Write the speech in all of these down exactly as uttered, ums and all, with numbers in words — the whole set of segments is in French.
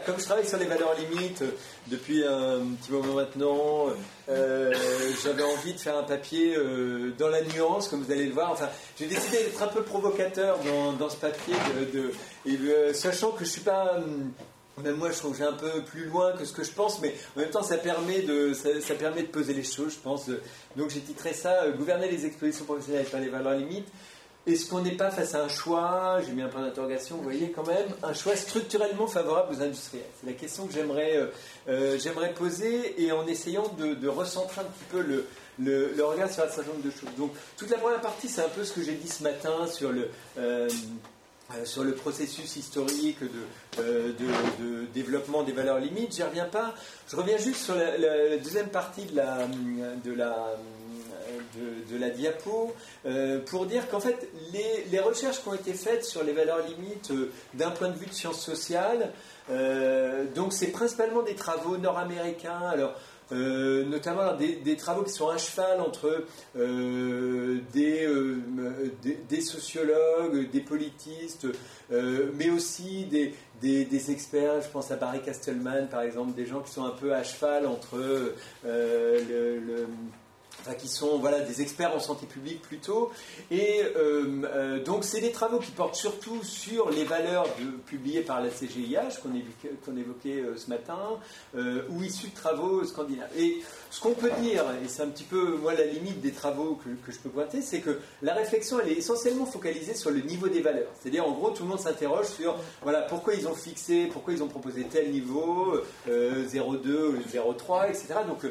Comme je travaille sur les valeurs limites depuis un petit moment maintenant, euh, j'avais envie de faire un papier euh, dans la nuance, comme vous allez le voir. Enfin, j'ai décidé d'être un peu provocateur dans, dans ce papier, de, de, et, euh, sachant que je suis pas... Même moi, je trouve que j'ai un peu plus loin que ce que je pense, mais en même temps, ça permet de, ça, ça permet de poser les choses, je pense. Donc, j'ai titré ça euh, « Gouverner les expositions professionnelles par les valeurs limites ». Est-ce qu'on n'est pas face à un choix, j'ai mis un point d'interrogation, vous voyez quand même, un choix structurellement favorable aux industriels? C'est la question que j'aimerais, euh, euh, j'aimerais poser, et en essayant de, de recentrer un petit peu le, le, le regard sur un certain nombre de choses. Donc, toute la première partie, c'est un peu ce que j'ai dit ce matin sur le... Euh, Euh, sur le processus historique de, euh, de, de développement des valeurs limites. J'y reviens pas. Je reviens juste sur la, la, la deuxième partie de la, de la, de, de la diapo euh, pour dire qu'en fait, les, les recherches qui ont été faites sur les valeurs limites euh, d'un point de vue de sciences sociales, euh, donc c'est principalement des travaux nord-américains. Alors, Euh, notamment des, des travaux qui sont à cheval entre euh, des, euh, des, des sociologues, des politistes, euh, mais aussi des, des, des experts. Je pense à Barry Castleman, par exemple, des gens qui sont un peu à cheval entre euh, le... le Enfin, qui sont voilà, des experts en santé publique plutôt, et euh, euh, donc c'est des travaux qui portent surtout sur les valeurs de, publiées par la C G I H qu'on évoquait, qu'on évoquait euh, ce matin, euh, ou issus de travaux scandinaves. Et ce qu'on peut dire, et c'est un petit peu moi la limite des travaux que, que je peux pointer, c'est que la réflexion elle est essentiellement focalisée sur le niveau des valeurs. C'est-à-dire en gros tout le monde s'interroge sur voilà, pourquoi ils ont fixé, pourquoi ils ont proposé tel niveau, euh, zéro virgule deux, zéro virgule trois, et cetera. Donc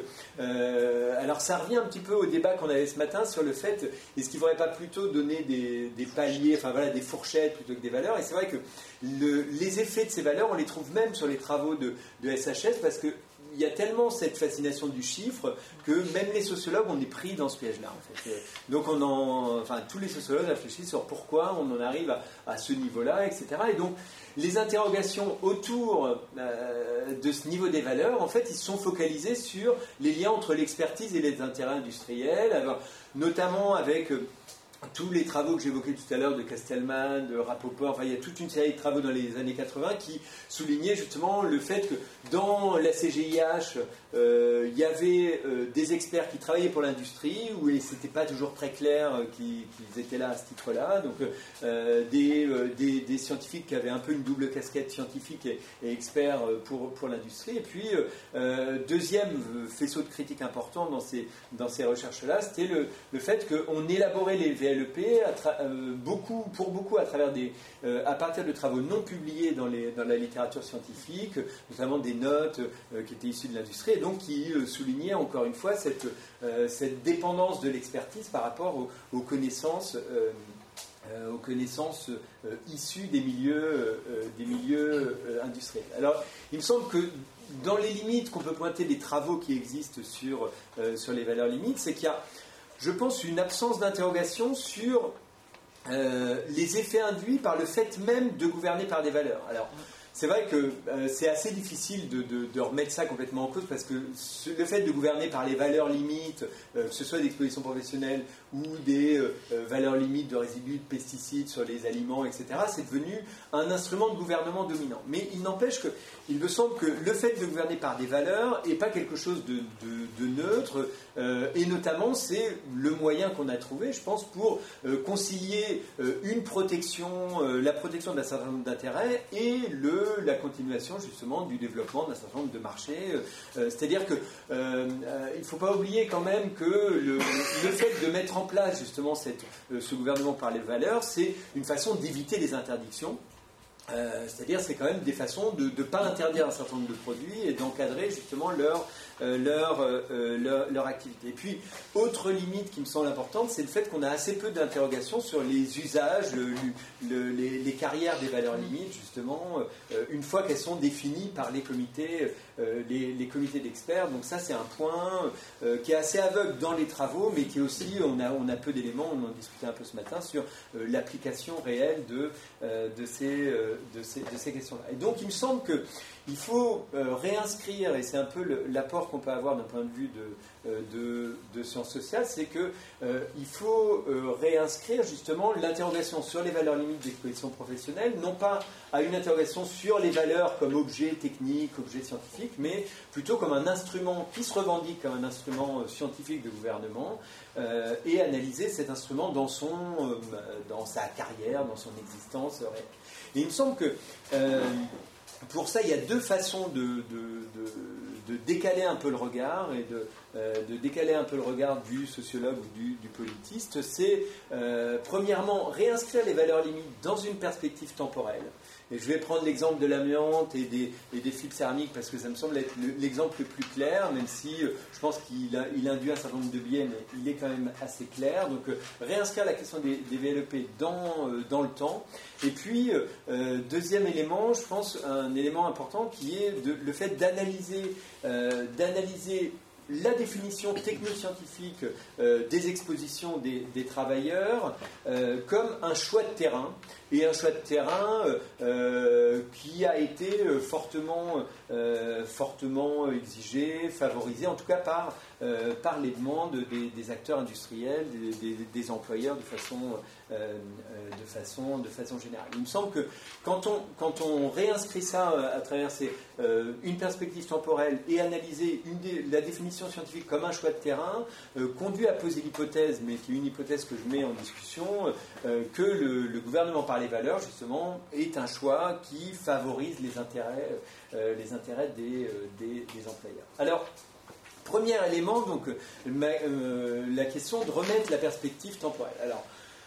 euh, alors ça revient un petit peu au débat qu'on avait ce matin sur le fait est-ce qu'il ne faudrait pas plutôt donner des, des paliers, enfin voilà, des fourchettes plutôt que des valeurs. Et c'est vrai que le, les effets de ces valeurs on les trouve même sur les travaux de, de S H S, parce que il y a tellement cette fascination du chiffre que même les sociologues, on est pris dans ce piège-là, en fait. Donc, on en, enfin, tous les sociologues réfléchissent sur pourquoi on en arrive à, à ce niveau-là, et cetera. Et donc, les interrogations autour euh, de ce niveau des valeurs, en fait, ils se sont focalisés sur les liens entre l'expertise et les intérêts industriels, alors, notamment avec... Euh, tous les travaux que j'évoquais tout à l'heure de Castleman, de Rapoport, enfin il y a toute une série de travaux dans les années quatre-vingts qui soulignaient justement le fait que dans la C G I H, euh, il y avait euh, des experts qui travaillaient pour l'industrie, où c'était pas toujours très clair euh, qu'ils, qu'ils étaient là à ce titre-là, donc euh, des, euh, des, des scientifiques qui avaient un peu une double casquette scientifique et, et expert pour, pour l'industrie, et puis euh, deuxième faisceau de critique important dans ces, dans ces recherches-là, c'était le, le fait qu'on élaborait les V L E P à tra- euh, beaucoup, pour beaucoup à travers des, euh, à partir de travaux non publiés dans, les, dans la littérature scientifique, notamment des notes euh, qui étaient issues de l'industrie, et donc qui euh, soulignaient encore une fois cette, euh, cette dépendance de l'expertise par rapport aux, aux connaissances, euh, euh, aux connaissances euh, issues des milieux, euh, des milieux euh, industriels. Alors, il me semble que dans les limites qu'on peut pointer des travaux qui existent sur, euh, sur les valeurs limites, c'est qu'il y a, je pense, une absence d'interrogation sur euh, les effets induits par le fait même de gouverner par des valeurs. Alors, c'est vrai que euh, c'est assez difficile de, de, de remettre ça complètement en cause, parce que ce, le fait de gouverner par les valeurs limites, euh, que ce soit d'exposition professionnelle ou des euh, valeurs limites de résidus de pesticides sur les aliments, et cetera, c'est devenu un instrument de gouvernement dominant. Mais il n'empêche que, il me semble que le fait de gouverner par des valeurs n'est pas quelque chose de, de, de neutre, euh, et notamment c'est le moyen qu'on a trouvé, je pense, pour euh, concilier euh, une protection, euh, la protection d'un certain nombre d'intérêts et le la continuation justement du développement d'un certain nombre de marchés. Euh, c'est-à-dire que euh, euh, il ne faut pas oublier quand même que le, le fait de mettre en place justement cette, euh, ce gouvernement par les valeurs, c'est une façon d'éviter les interdictions. Euh, c'est-à-dire c'est quand même des façons de ne pas interdire un certain nombre de produits et d'encadrer justement leur, euh, leur, euh, leur, leur activité. Et puis, autre limite qui me semble importante, c'est le fait qu'on a assez peu d'interrogations sur les usages, le, le, les, les carrières des valeurs limites, justement, euh, une fois qu'elles sont définies par les comités, euh, les, les comités d'experts. Donc ça, c'est un point euh, qui est assez aveugle dans les travaux, mais qui est aussi, on a, on a peu d'éléments, on en discutait un peu ce matin, sur euh, l'application réelle de, euh, de ces... Euh, De ces, de ces questions-là. Et donc, il me semble il faut euh, réinscrire, et c'est un peu le, l'apport qu'on peut avoir d'un point de vue de, euh, de, de sciences sociales, c'est qu'il euh, faut euh, réinscrire justement l'interrogation sur les valeurs limites d'exposition professionnelle, non pas à une interrogation sur les valeurs comme objet technique, objet scientifique, mais plutôt comme un instrument qui se revendique comme un instrument scientifique de gouvernement, euh, et analyser cet instrument dans, son, euh, dans sa carrière, dans son existence réelle. Et il me semble que euh, pour ça, il y a deux façons de, de, de, de décaler un peu le regard et de, euh, de décaler un peu le regard du sociologue ou du, du politiste. C'est euh, premièrement réinscrire les valeurs limites dans une perspective temporelle. Et je vais prendre l'exemple de l'amiante et des, et des fibres céramiques parce que ça me semble être le, l'exemple le plus clair, même si euh, je pense qu'il a, il induit un certain nombre de biais, mais il est quand même assez clair. Donc euh, réinscrire la question des, des V L E P dans, euh, dans le temps. Et puis, euh, deuxième élément, je pense, un élément important qui est de, le fait d'analyser, euh, d'analyser la définition technoscientifique euh, des expositions des, des travailleurs euh, comme un choix de terrain, et un choix de terrain euh, qui a été fortement, euh, fortement exigé, favorisé, en tout cas par, euh, par les demandes des, des acteurs industriels, des, des, des employeurs de façon, euh, de, façon, de façon générale. Il me semble que quand on, quand on réinscrit ça à travers ces, euh, une perspective temporelle et analyser une dé, la définition scientifique comme un choix de terrain, euh, conduit à poser l'hypothèse, mais qui est une hypothèse que je mets en discussion, euh, que le, le gouvernement par les valeurs, justement, est un choix qui favorise les intérêts, euh, les intérêts des, euh, des, des employeurs. Alors, premier élément, donc, ma, euh, la question de remettre la perspective temporelle. Alors,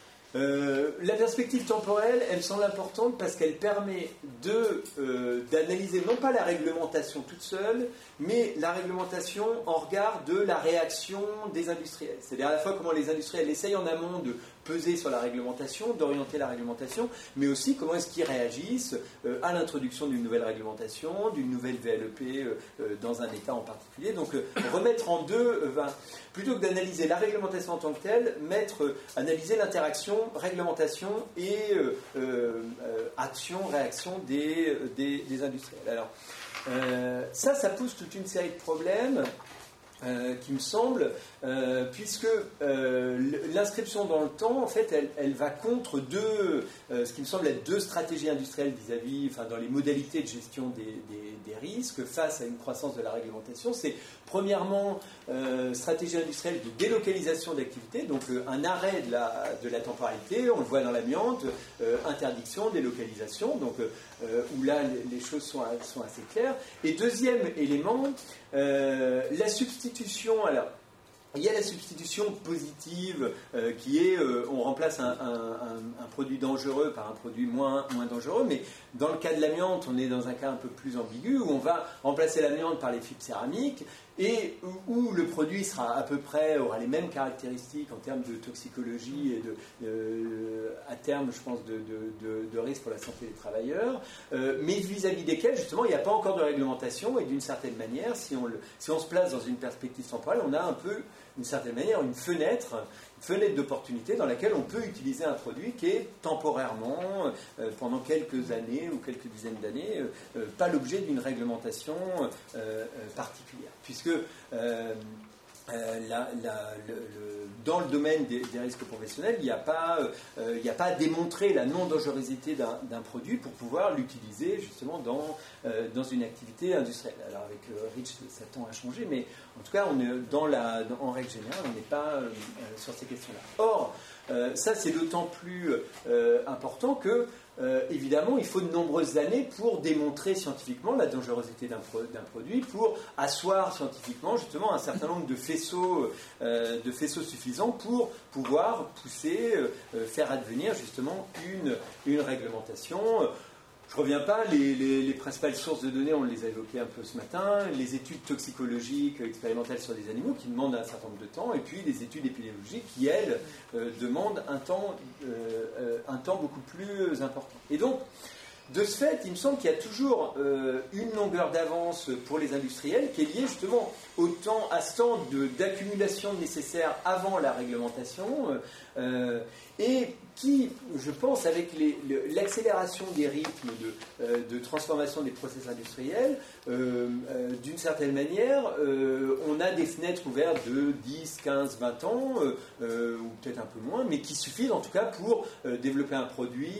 Euh, la perspective temporelle, elle me semble importante parce qu'elle permet de, euh, d'analyser non pas la réglementation toute seule, mais la réglementation en regard de la réaction des industriels. C'est-à-dire à la fois comment les industriels essayent en amont de peser sur la réglementation, d'orienter la réglementation, mais aussi comment est-ce qu'ils réagissent euh, à l'introduction d'une nouvelle réglementation, d'une nouvelle V L E P euh, euh, dans un État en particulier. Donc euh, remettre en deux, euh, ben, plutôt que d'analyser la réglementation en tant que telle, mettre, euh, analyser l'interaction réglementation et euh, euh, action, réaction des, des, des industriels. Alors, euh, ça, ça pousse toute une série de problèmes euh, qui me semblent, euh, puisque euh, l'inscription dans le temps, en fait, elle, elle va contre deux, euh, ce qui me semble être deux stratégies industrielles vis-à-vis, enfin, dans les modalités de gestion des, des, des risques face à une croissance de la réglementation. C'est premièrement euh, stratégie industrielle de délocalisation d'activité, donc euh, un arrêt de la, de la temporalité, on le voit dans l'amiante, euh, interdiction, délocalisation, donc euh, où là les, les choses sont, sont assez claires. Et deuxième élément, euh, la substitution. Alors, il y a la substitution positive euh, qui est, euh, on remplace un, un, un, un produit dangereux par un produit moins, moins dangereux, mais dans le cas de l'amiante, on est dans un cas un peu plus ambigu, où on va remplacer l'amiante par les fibres céramiques, et où, où le produit sera à peu près, aura les mêmes caractéristiques en termes de toxicologie et de, euh, à terme, je pense, de, de, de, de risque pour la santé des travailleurs, euh, mais vis-à-vis desquels, justement, il n'y a pas encore de réglementation, et d'une certaine manière, si on, le, si on se place dans une perspective temporelle, on a un peu, d'une certaine manière, une fenêtre, une fenêtre d'opportunité dans laquelle on peut utiliser un produit qui est temporairement, euh, pendant quelques années ou quelques dizaines d'années, euh, pas l'objet d'une réglementation euh, particulière. Puisque euh, euh, la, la, le, le, dans le domaine des, des risques professionnels, il n'y a pas, euh, il n'y a pas à démontrer la non-dangerosité d'un, d'un produit pour pouvoir l'utiliser justement dans, euh, dans une activité industrielle. Alors avec euh, REACH, ça tend à changer, mais en tout cas, on est dans la, dans, en règle générale, on n'est pas euh, sur ces questions-là. Or, euh, ça c'est d'autant plus euh, important que Euh, évidemment, il faut de nombreuses années pour démontrer scientifiquement la dangerosité d'un, pro- d'un produit, pour asseoir scientifiquement justement un certain nombre de faisceaux, euh, de faisceaux suffisants pour pouvoir pousser, euh, faire advenir justement une, une réglementation. Je ne reviens pas, les, les, les principales sources de données, on les a évoquées un peu ce matin, les études toxicologiques expérimentales sur des animaux qui demandent un certain nombre de temps, et puis les études épidémiologiques qui, elles, euh, demandent un temps, euh, un temps beaucoup plus important. Et donc, de ce fait, il me semble qu'il y a toujours euh, une longue longueur d'avance pour les industriels qui est liée justement au temps, à ce temps de, d'accumulation nécessaire avant la réglementation euh, et qui, je pense, avec les, le, l'accélération des rythmes de, euh, de transformation des process industriels, euh, euh, d'une certaine manière, euh, on a des fenêtres ouvertes de dix, quinze, vingt ans, euh, euh, ou peut-être un peu moins, mais qui suffisent en tout cas pour euh, développer un produit,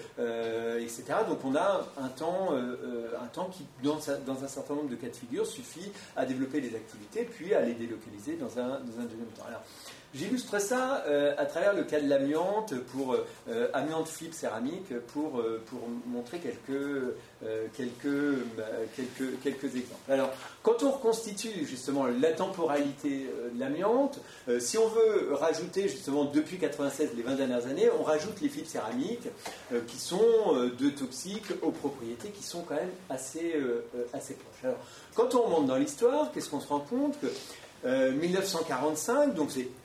euh, et cetera. Donc on a un temps, euh, un temps qui, dans, dans un certain nombre de cas de figure, suffit à développer des activités, puis à les délocaliser dans un, dans un deuxième temps. Alors, j'illustre ça euh, à travers le cas de l'amiante, pour euh, amiante fibre céramique, pour, euh, pour montrer quelques, euh, quelques, euh, quelques, quelques exemples. Alors, quand on reconstitue justement la temporalité euh, de l'amiante, euh, si on veut rajouter justement depuis quatre-vingt-seize, les vingt dernières années, on rajoute les fibres céramiques euh, qui sont euh, de toxiques aux propriétés qui sont quand même assez, euh, assez proches. Alors, quand on remonte dans l'histoire, qu'est-ce qu'on se rend compte que euh, mille neuf cent quarante-cinq, donc c'est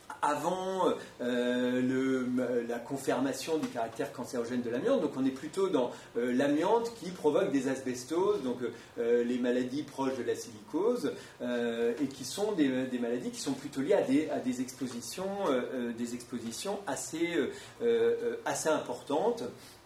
avant euh, le, la confirmation du caractère cancérogène de l'amiante. Donc on est plutôt dans euh, l'amiante qui provoque des asbestoses, donc euh, les maladies proches de la silicose, euh, et qui sont des, des maladies qui sont plutôt liées à des, à des expositions, euh, des expositions assez, euh, euh, assez importantes.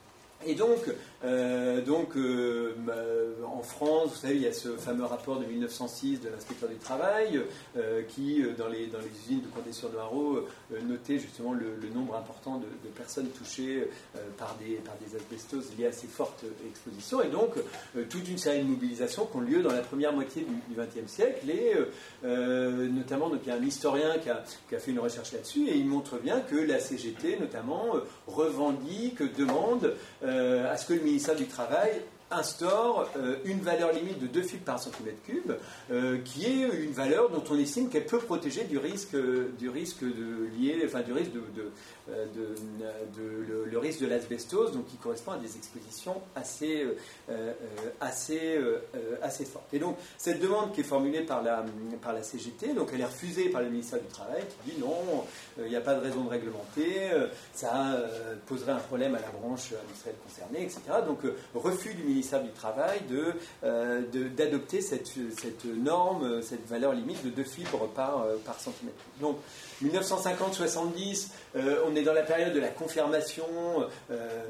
Et donc, euh, donc euh, en France, vous savez, il y a ce fameux rapport de mille neuf cent six de l'inspecteur du travail euh, qui, dans les, dans les usines de Condé-sur-Noireau, euh, notait justement le, le nombre important de, de personnes touchées euh, par, des, par des asbestoses liées à ces fortes expositions. Et donc, euh, toute une série de mobilisations qui ont lieu dans la première moitié du vingtième siècle. Et euh, notamment, donc, il y a un historien qui a, qui a fait une recherche là-dessus, et il montre bien que la C G T, notamment, euh, revendique, demande euh, à ce que le ministère du Travail instaure euh, une valeur limite de deux fibres par centimètre cube, euh, qui est une valeur dont on estime qu'elle peut protéger du risque, euh, du risque de lié, enfin du risque de, de, de, de, de le, le risque de l'asbestose, donc qui correspond à des expositions assez, euh, assez, euh, assez fortes. Et donc cette demande qui est formulée par la, par la C G T, donc elle est refusée par le ministère du Travail, qui dit non, il euh, n'y a pas de raison de réglementer, euh, ça euh, poserait un problème à la branche industrielle concernée, et cetera. Donc euh, refus du ministère du Travail de, euh, de, d'adopter cette, cette norme, cette valeur limite de deux fibres par, euh, par centimètre. Donc, mille neuf cent cinquante soixante-dix, euh, on est dans la période de la confirmation. Euh,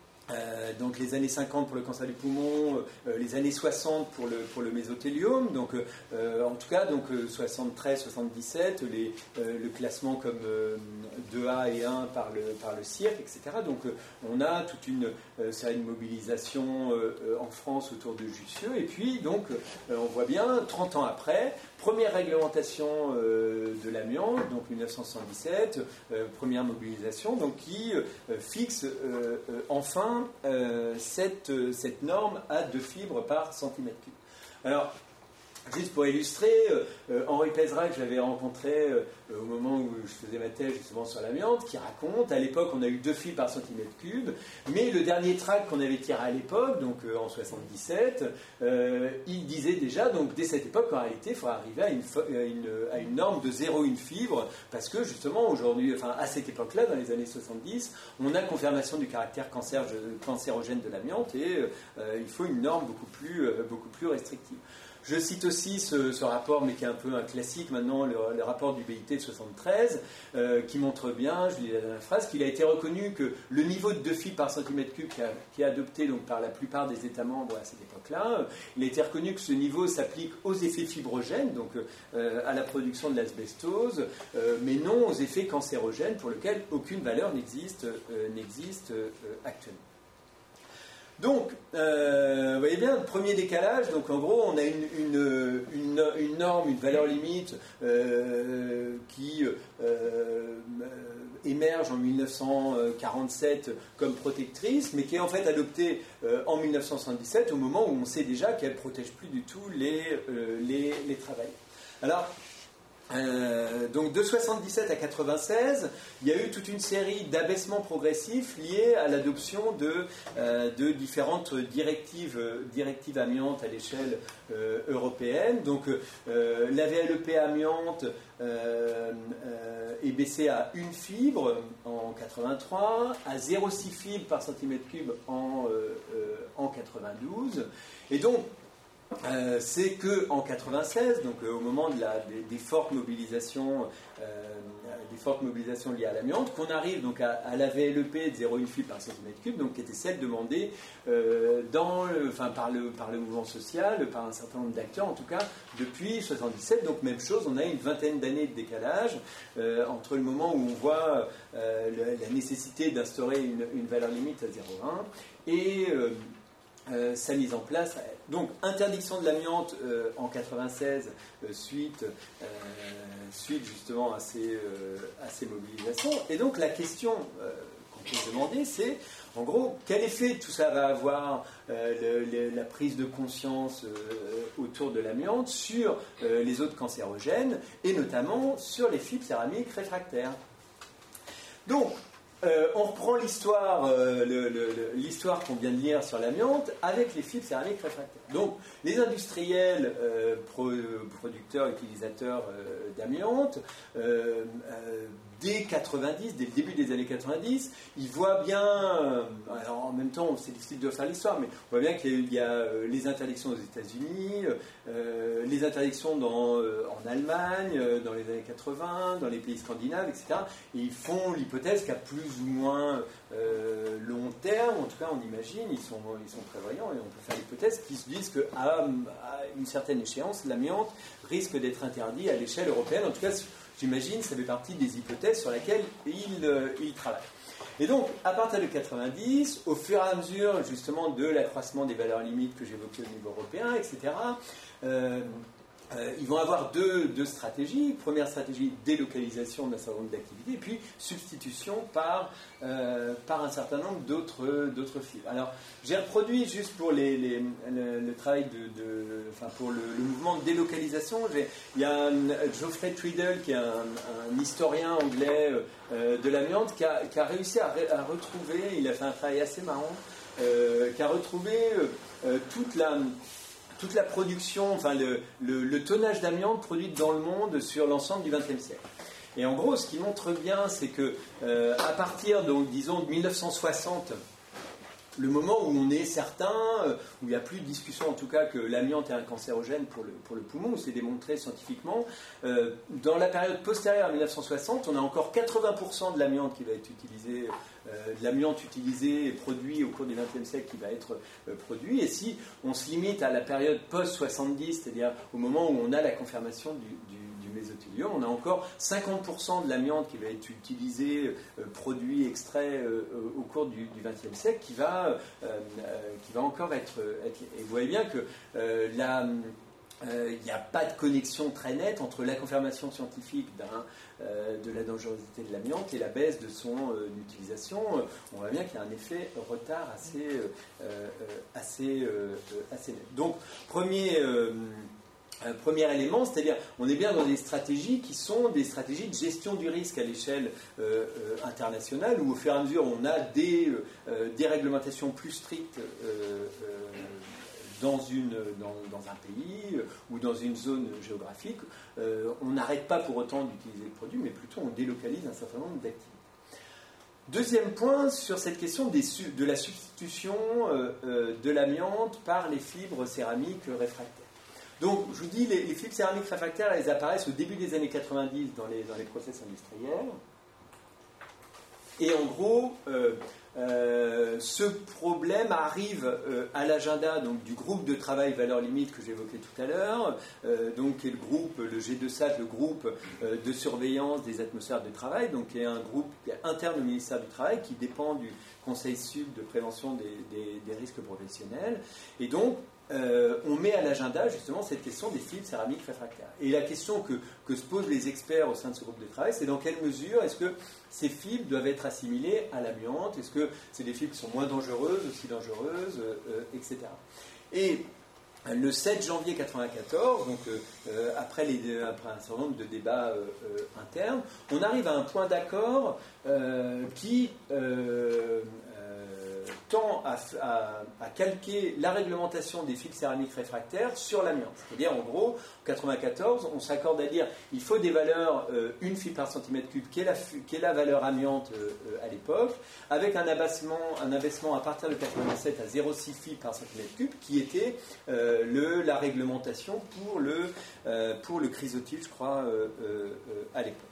Euh, donc les années cinquante pour le cancer du poumon, euh, les années soixante pour le, pour le mésothéliome, donc euh, en tout cas donc soixante-treize soixante-dix-sept, les, euh, le classement comme euh, deux A et un par le, par le C I R C, et cetera. Donc euh, on a toute une euh, série de mobilisations euh, en France autour de Jussieu, et puis donc euh, on voit bien, trente ans après, première réglementation euh, de l'amiante, donc mille neuf cent soixante-dix-sept, euh, première mobilisation, donc qui euh, fixe euh, euh, enfin euh, cette, cette norme à deux fibres par centimètre cube. Alors, juste pour illustrer, euh, Henri Pézra, que j'avais rencontré euh, au moment où je faisais ma thèse justement sur l'amiante, qui raconte, à l'époque on a eu deux fibres par centimètre cube, mais le dernier tract qu'on avait tiré à l'époque, donc euh, en soixante-dix-sept, euh, il disait déjà, donc dès cette époque, qu'en réalité il faudrait arriver à une, à, une, à une norme de zéro virgule un fibre, parce que justement aujourd'hui, enfin à cette époque-là, dans les années soixante-dix, on a confirmation du caractère cancer, cancérogène de l'amiante, et euh, il faut une norme beaucoup plus, euh, beaucoup plus restrictive. Je cite aussi ce, ce rapport, mais qui est un peu un classique maintenant, le, le rapport du B I T de soixante-treize, euh, qui montre bien, je lis la dernière phrase, qu'il a été reconnu que le niveau de deux fibres par centimètre cube qui, a, qui est adopté donc, par la plupart des États membres à cette époque-là, il a été reconnu que ce niveau s'applique aux effets fibrogènes, donc euh, à la production de l'asbestose, euh, mais non aux effets cancérogènes pour lesquels aucune valeur n'existe, euh, n'existe euh, actuellement. Donc, euh, vous voyez bien, le premier décalage, donc en gros, on a une, une, une, une norme, une valeur limite euh, qui euh, émerge en mille neuf cent quarante-sept comme protectrice, mais qui est en fait adoptée euh, en mille neuf cent soixante-dix-sept, au moment où on sait déjà qu'elle ne protège plus du tout les, euh, les, les travailleurs. Alors, Euh, donc de soixante-dix-sept à quatre-vingt-seize, il y a eu toute une série d'abaissements progressifs liés à l'adoption de, euh, de différentes directives, directives amiantes à l'échelle euh, européenne. Donc euh, la V L E P amiante euh, euh, est baissée à une fibre en quatre-vingt-trois, à zéro virgule six fibres par centimètre cube en, euh, euh, en quatre-vingt-douze. Et donc euh, c'est qu'en quatre-vingt-seize, donc euh, au moment de la, des, des fortes mobilisations, euh, des fortes mobilisations liées à l'amiante, qu'on arrive donc à, à la V L E P de zéro virgule un fibre par centimètre cube, donc qui était celle demandée euh, dans le, enfin, par, le, par le mouvement social, par un certain nombre d'acteurs, en tout cas depuis soixante-dix-sept. Donc même chose, on a une vingtaine d'années de décalage euh, entre le moment où on voit euh, la, la nécessité d'instaurer une, une valeur limite à zéro virgule un et euh, Euh, sa mise en place. Donc, interdiction de l'amiante euh, en quatre-vingt-seize, euh, suite, euh, suite justement à ces, euh, à ces mobilisations. Et donc, la question euh, qu'on peut se demander, c'est, en gros, quel effet tout ça va avoir, euh, le, le, la prise de conscience euh, autour de l'amiante sur euh, les autres cancérogènes, et notamment sur les fibres céramiques réfractaires. Donc, Euh, on reprend l'histoire, euh, le, le, l'histoire qu'on vient de lire sur l'amiante avec les fibres céramiques réfractaires. Donc, les industriels euh, pro, producteurs, utilisateurs euh, d'amiante, euh, euh, dès quatre-vingt-dix, dès le début des années quatre-vingt-dix, ils voient bien, euh, alors en même temps, c'est difficile de faire l'histoire, mais on voit bien qu'il y a euh, les interdictions aux États-Unis, euh, les interdictions dans, euh, en Allemagne, euh, dans les années quatre-vingts, dans les pays scandinaves, et cetera. Et ils font l'hypothèse qu'à plus ou moins euh, long terme, en tout cas on imagine, ils sont, ils sont prévoyants, et on peut faire l'hypothèse qu'ils se disent qu'à à une certaine échéance, l'amiante risque d'être interdit à l'échelle européenne. En tout cas, j'imagine, ça fait partie des hypothèses sur lesquelles ils, euh, ils travaillent. Et donc, à partir de quatre-vingt-dix, au fur et à mesure, justement, de l'accroissement des valeurs limites que j'évoquais au niveau européen, et cetera, euh, euh, ils vont avoir deux, deux stratégies. Première stratégie, délocalisation d'un certain nombre d'activités, et puis substitution par, euh, par un certain nombre d'autres, d'autres fibres. Alors, j'ai reproduit juste pour les, les, le, le travail de, de enfin pour le, le mouvement de délocalisation. J'ai, il y a un, Geoffrey Tweedle, qui est un, un historien anglais euh, de l'amiante, qui a, qui a réussi à, à retrouver, il a fait un travail assez marrant, euh, qui a retrouvé euh, toute la toute la production, enfin le, le, le tonnage d'amiante produit dans le monde sur l'ensemble du vingtième siècle. Et en gros, ce qui montre bien, c'est que euh, à partir, donc, disons, de mille neuf cent soixante, le moment où on est certain, où il n'y a plus de discussion en tout cas que l'amiante est un cancérogène pour le, pour le poumon, où c'est démontré scientifiquement, euh, dans la période postérieure à mille neuf cent soixante, on a encore quatre-vingts pour cent de l'amiante qui va être utilisée, euh, de l'amiante utilisée et produit au cours du vingtième siècle qui va être euh, produit. Et si on se limite à la période post-soixante-dix, c'est-à-dire au moment où on a la confirmation du, du mésothélium, on a encore cinquante pour cent de l'amiante qui va être utilisée, euh, produit, extrait euh, au cours du vingtième siècle, qui va, euh, euh, qui va encore être, être... Et vous voyez bien que euh, la... Il euh, n'y a pas de connexion très nette entre la confirmation scientifique d'un, euh, de la dangerosité de l'amiante et la baisse de son euh, utilisation. On voit bien qu'il y a un effet retard assez, euh, assez, euh, assez net. Donc, premier... Euh, Un premier élément, c'est-à-dire on est bien dans des stratégies qui sont des stratégies de gestion du risque à l'échelle euh, euh, internationale, où au fur et à mesure on a des, euh, des réglementations plus strictes euh, euh, dans, une, dans, dans un pays euh, ou dans une zone géographique. Euh, on n'arrête pas pour autant d'utiliser le produit, mais plutôt on délocalise un certain nombre d'activités. Deuxième point sur cette question des, de la substitution euh, euh, de l'amiante par les fibres céramiques réfractaires. Donc, je vous dis, les, les fibres céramiques réfractaires, elles apparaissent au début des années quatre-vingt-dix dans les, dans les process industriels. Et en gros, euh, euh, ce problème arrive euh, à l'agenda donc, du groupe de travail valeur limite que j'évoquais tout à l'heure, euh, donc qui est le groupe, le G deux S A T, le groupe euh, de surveillance des atmosphères de travail, donc qui est un groupe interne au ministère du Travail qui dépend du Conseil Sud de prévention des, des, des risques professionnels. Et donc, Euh, on met à l'agenda justement cette question des fibres céramiques réfractaires. Et la question que, que se posent les experts au sein de ce groupe de travail, c'est dans quelle mesure est-ce que ces fibres doivent être assimilées à l'amiante? Est-ce que c'est des fibres qui sont moins dangereuses, aussi dangereuses, euh, et cetera. Et le sept janvier quatre-vingt-quatorze, donc euh, après, les, après un certain nombre de débats euh, euh, internes, on arrive à un point d'accord euh, qui... Euh, euh, tend à, à, à calquer la réglementation des fibres céramiques réfractaires sur l'amiante. C'est-à-dire, en gros, en quatre-vingt-quatorze, on s'accorde à dire qu'il faut des valeurs, euh, une fibre par centimètre cube, qui est la, qui est la valeur amiante euh, euh, à l'époque, avec un abaissement, un abaissement à partir de quatre-vingt-dix-sept à zéro virgule six fibres par centimètre cube, qui était euh, le, la réglementation pour le, euh, pour le chrysotile, je crois, euh, euh, euh, à l'époque.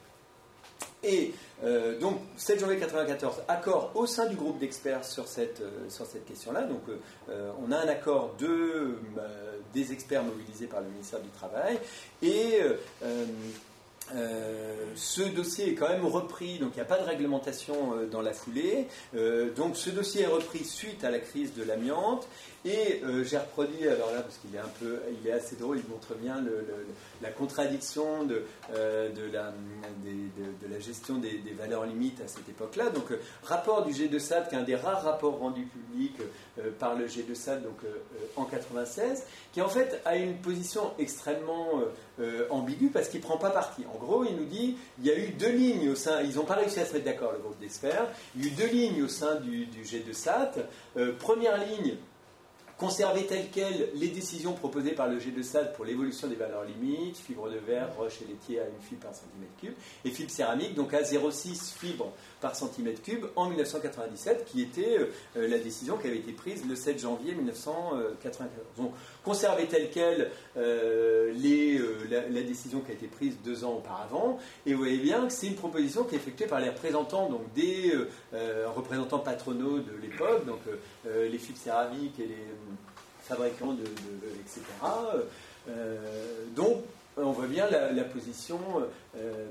Et euh, donc, sept janvier quatre-vingt-quatorze, accord au sein du groupe d'experts sur cette, euh, sur cette question-là. Donc, euh, on a un accord de, euh, des experts mobilisés par le ministère du Travail. Et euh, euh, ce dossier est quand même repris, donc il n'y a pas de réglementation euh, dans la foulée. Euh, donc, ce dossier est repris suite à la crise de l'amiante. Et euh, j'ai reproduit, alors là, parce qu'il est un peu, il est assez drôle, il montre bien le, le, la contradiction de, euh, de, la, des, de, de la gestion des, des valeurs limites à cette époque-là. Donc, euh, rapport du G deux S A D, qui est un des rares rapports rendus publics euh, par le G deux S A D donc, euh, en quatre-vingt-seize, qui en fait a une position extrêmement euh, ambiguë parce qu'il ne prend pas parti. En gros, il nous dit il y a eu deux lignes au sein, ils n'ont pas réussi à se mettre d'accord, le groupe d'experts, il y a eu deux lignes au sein du, du G deux S A D. Euh, première ligne, conserver telles quelles les décisions proposées par le G deux S A D pour l'évolution des valeurs limites, fibre de verre, roche et laitier à une fibre par centimètre cube, et fibre céramique, donc à zéro virgule six fibres par centimètre cube en mille neuf cent quatre-vingt-dix-sept, qui était euh, la décision qui avait été prise le sept janvier mille neuf cent quatre-vingt-quatorze. Donc, conserver telle quelle euh, les, euh, la, la décision qui a été prise deux ans auparavant, et vous voyez bien que c'est une proposition qui est effectuée par les représentants, donc des euh, représentants patronaux de l'époque, donc euh, les fibres céramiques et les fabricants, de, de, et cetera. Euh, donc, on voit bien la, la position... Euh,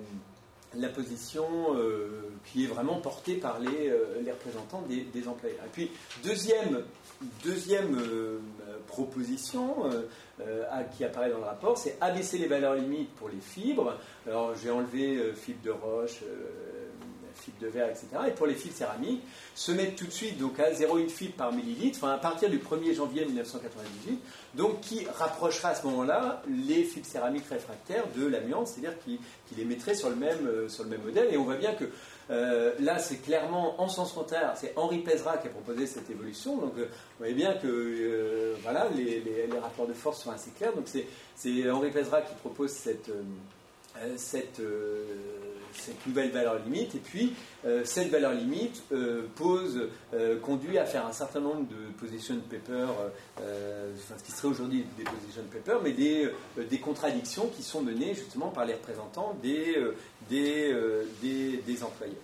la position euh, qui est vraiment portée par les, euh, les représentants des, des employeurs. Et puis, deuxième, deuxième euh, proposition euh, euh, qui apparaît dans le rapport, c'est abaisser les valeurs limites pour les fibres. Alors, j'ai enlevé euh, fibres de roche, euh, fibres de verre, et cetera. Et pour les fibres céramiques, se mettre tout de suite donc, à zéro virgule un fibre par millilitre, enfin, à partir du premier janvier mille neuf cent quatre-vingt-dix-huit, donc qui rapprochera à ce moment-là les fibres céramiques réfractaires de l'amiante, c'est-à-dire qui, qui les mettrait sur le même, euh, sur le même modèle. Et on voit bien que euh, là, c'est clairement en sens contraire. C'est Henri Pézra qui a proposé cette évolution. Donc, euh, vous voyez bien que euh, voilà, les, les, les rapports de force sont assez clairs. Donc, c'est, c'est Henri Pézra qui propose cette... Euh, Cette, euh, cette nouvelle valeur limite, et puis euh, cette valeur limite euh, pose, euh, conduit à faire un certain nombre de position papers, euh, enfin, ce qui serait aujourd'hui des position papers, mais des, euh, des contradictions qui sont menées justement par les représentants des, euh, des, euh, des, des employeurs.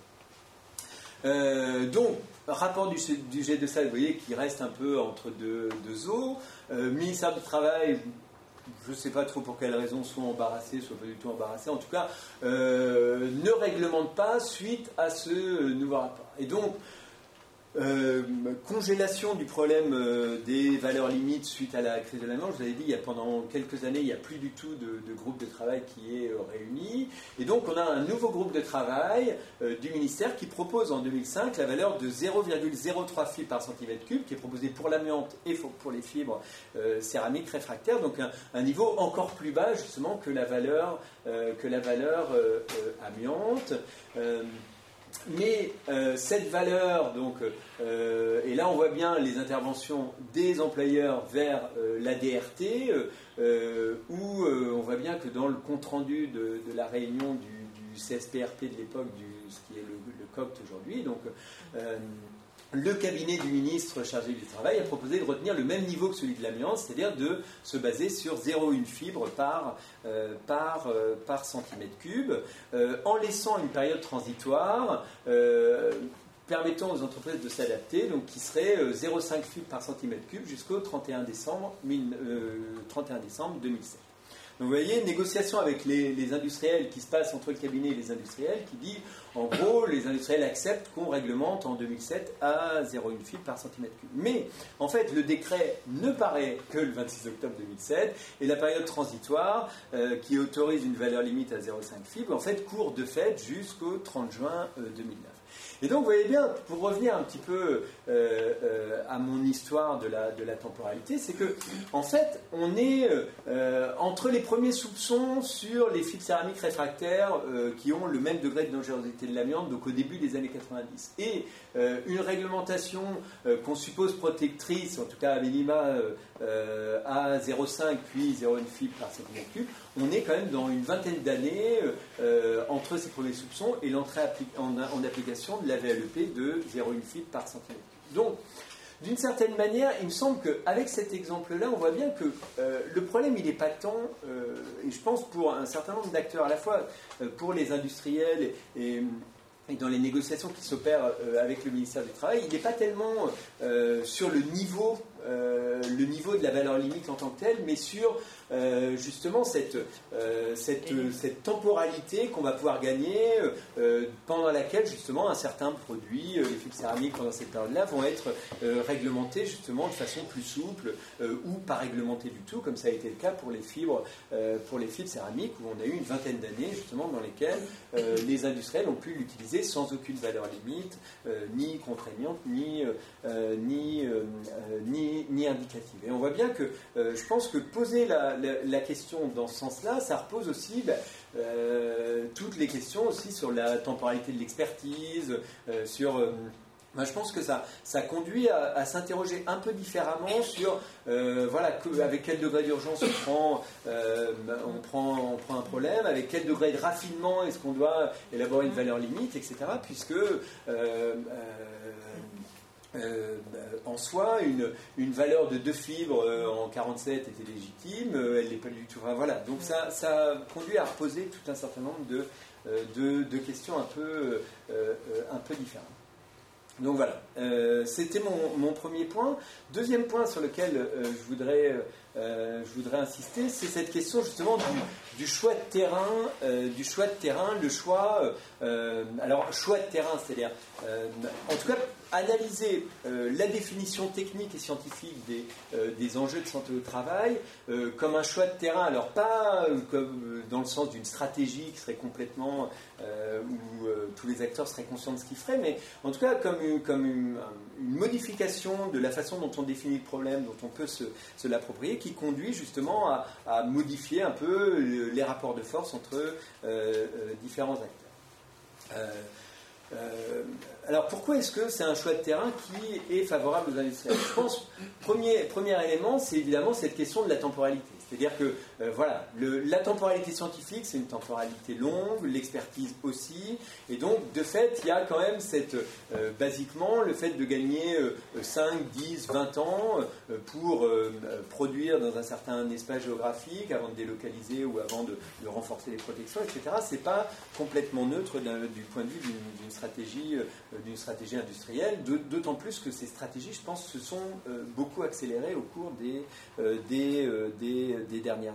Euh, donc, rapport du, du G deux S A D, vous voyez, qui reste un peu entre deux, deux eaux. Euh, ministère du Travail, je ne sais pas trop pour quelles raisons, soit embarrassé, soit pas du tout embarrassé, en tout cas, euh, ne réglemente pas suite à ce nouveau rapport. Et donc, euh, congélation du problème euh, des valeurs limites suite à la crise de l'amiante. Je vous avais dit, il y a, pendant quelques années, il n'y a plus du tout de, de groupe de travail qui est euh, réuni. Et donc, on a un nouveau groupe de travail euh, du ministère qui propose en deux mille cinq la valeur de zéro virgule zéro trois fibres par centimètre cube, qui est proposée pour l'amiante et pour les fibres euh, céramiques réfractaires. Donc, un, un niveau encore plus bas, justement, que la valeur, euh, que la valeur euh, euh, amiante. Euh, Mais euh, cette valeur, donc, euh, et là on voit bien les interventions des employeurs vers euh, la D R T, euh, où euh, on voit bien que dans le compte-rendu de, de la réunion du, du C S P R P de l'époque, du, ce qui est le, le C O C T aujourd'hui, donc euh, le cabinet du ministre chargé du travail a proposé de retenir le même niveau que celui de l'amiante, c'est-à-dire de se baser sur zéro virgule un fibre par, euh, par, euh, par centimètre cube, euh, en laissant une période transitoire euh, permettant aux entreprises de s'adapter, donc qui serait euh, zéro virgule cinq fibres par centimètre cube jusqu'au trente et un décembre deux mille sept. Donc vous voyez, négociation avec les, les industriels qui se passe entre le cabinet et les industriels qui dit, en gros, les industriels acceptent qu'on réglemente en deux mille sept à zéro virgule un fibre par centimètre cube. Mais, en fait, le décret ne paraît que le vingt-six octobre deux mille sept et la période transitoire euh, qui autorise une valeur limite à zéro virgule cinq fibre, en fait, court de fait jusqu'au trente juin deux mille neuf. Et donc, vous voyez bien, pour revenir un petit peu euh, euh, à mon histoire de la, de la temporalité, c'est que, en fait, on est, euh, entre les premiers soupçons sur les fibres céramiques réfractaires euh, qui ont le même degré de dangerosité de l'amiante, donc au début des années quatre-vingt-dix, et euh, une réglementation euh, qu'on suppose protectrice, en tout cas à minima euh, euh, à zéro virgule cinq puis zéro virgule un fibre par centimètre cube, on est quand même dans une vingtaine d'années euh, entre ces premiers soupçons et l'entrée en, en application de la V L E P de zéro virgule un fibre par centimètre cube. Donc, d'une certaine manière, il me semble qu'avec cet exemple-là, on voit bien que euh, le problème, il n'est pas tant, euh, et je pense pour un certain nombre d'acteurs, à la fois euh, pour les industriels et, et dans les négociations qui s'opèrent euh, avec le ministère du Travail, il n'est pas tellement euh, sur le niveau, euh, le niveau de la valeur limite en tant que telle, mais sur euh, justement cette, euh, cette, euh, cette temporalité qu'on va pouvoir gagner euh, pendant laquelle justement un certain produit, euh, les fibres céramiques pendant cette période-là vont être euh, réglementés justement de façon plus souple euh, ou pas réglementés du tout, comme ça a été le cas pour les fibres, euh, pour les fibres céramiques, où on a eu une vingtaine d'années justement dans lesquelles euh, les industriels ont pu l'utiliser sans aucune valeur limite, euh, ni contraignante, ni, euh, ni, euh, ni, ni indicative. Et on voit bien que euh, je pense que poser la, la, la question dans ce sens-là, ça repose aussi ben, euh, toutes les questions aussi sur la temporalité de l'expertise, euh, sur... Euh, Moi, je pense que ça, ça conduit à, à s'interroger un peu différemment sur euh, voilà, que, avec quel degré d'urgence on prend, euh, on, prend, on prend un problème, avec quel degré de raffinement est-ce qu'on doit élaborer une valeur limite, et cetera. Puisque euh, euh, euh, en soi, une, une valeur de deux fibres euh, en quarante-sept était légitime, euh, elle n'est pas du tout. Enfin, voilà. Donc ça, ça conduit à reposer tout un certain nombre de, euh, de, de questions un peu, euh, un peu différentes. Donc voilà, euh, c'était mon, mon premier point. Deuxième point sur lequel euh, je, voudrais, euh, je voudrais insister, c'est cette question justement du, du choix de terrain, euh, du choix de terrain, le choix, euh, alors choix de terrain, c'est-à-dire, euh, en tout cas, analyser euh, la définition technique et scientifique des, euh, des enjeux de santé au travail euh, comme un choix de terrain, alors pas euh, comme, dans le sens d'une stratégie qui serait complètement, euh, où euh, tous les acteurs seraient conscients de ce qu'ils feraient, mais en tout cas comme une, comme une, une modification de la façon dont on définit le problème, dont on peut se, se l'approprier, qui conduit justement à, à modifier un peu les rapports de force entre euh, euh, différents acteurs. Euh, Euh, alors pourquoi est-ce que c'est un choix de terrain qui est favorable aux industriels ? Je pense, premier, premier élément, c'est évidemment cette question de la temporalité. C'est-à-dire que euh, voilà, le, la temporalité scientifique, c'est une temporalité longue, l'expertise aussi, et donc de fait, il y a quand même cette, euh, basiquement, le fait de gagner euh, cinq, dix, vingt ans euh, pour euh, produire dans un certain espace géographique, avant de délocaliser ou avant de, de renforcer les protections, et cetera. C'est pas complètement neutre du point de vue d'une, d'une stratégie, euh, d'une stratégie industrielle, d'autant plus que ces stratégies, je pense, se sont euh, beaucoup accélérées au cours des, euh, des, euh, des des dernières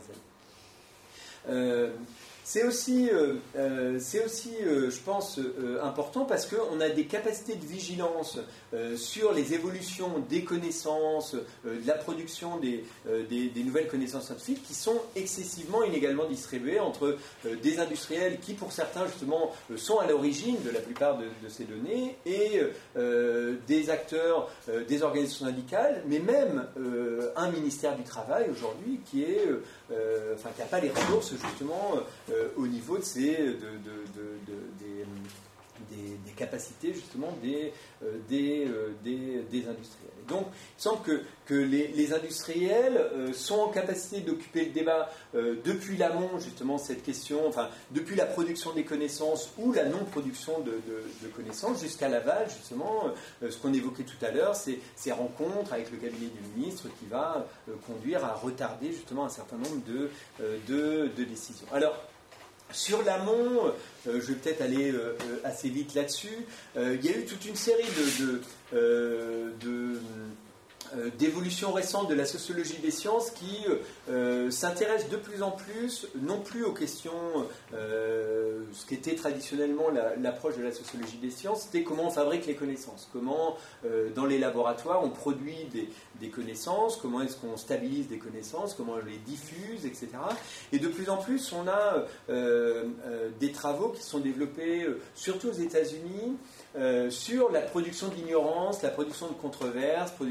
années. Euh, c'est aussi, euh, euh, c'est aussi euh, je pense, euh, important parce qu'on a des capacités de vigilance euh, sur les évolutions des connaissances, euh, de la production des, euh, des, des nouvelles connaissances scientifiques qui sont excessivement inégalement distribuées entre euh, des industriels qui, pour certains, justement, euh, sont à l'origine de la plupart de, de ces données et euh, des acteurs, euh, des organisations syndicales, mais même euh, un ministère du Travail aujourd'hui qui est, euh, enfin, qui n'a pas les ressources, justement, euh, au niveau de ces, de, de, de, de, des, des, des capacités justement des, euh, des, euh, des, des industriels. Et donc, il semble que, que les, les industriels euh, sont en capacité d'occuper le débat euh, depuis l'amont, justement, cette question, enfin, depuis la production des connaissances ou la non-production de, de, de connaissances, jusqu'à l'aval, justement, euh, ce qu'on évoquait tout à l'heure, c'est ces rencontres avec le cabinet du ministre qui va euh, conduire à retarder, justement, un certain nombre de, euh, de, de décisions. Alors, sur l'amont, euh, je vais peut-être aller euh, assez vite là-dessus, euh, il y a eu toute une série de, de, euh, de euh, d'évolutions récentes de la sociologie des sciences qui euh, s'intéressent de plus en plus, non plus aux questions, euh, ce qui était traditionnellement la, l'approche de la sociologie des sciences, c'était comment on fabrique les connaissances, comment euh, dans les laboratoires on produit des, des connaissances, comment est-ce qu'on stabilise des connaissances, comment on les diffuse, et cetera. Et de plus en plus, on a euh, euh, des travaux qui sont développés, euh, surtout aux États-Unis, euh, sur la production d'ignorance, la production de controverses, production de doutes,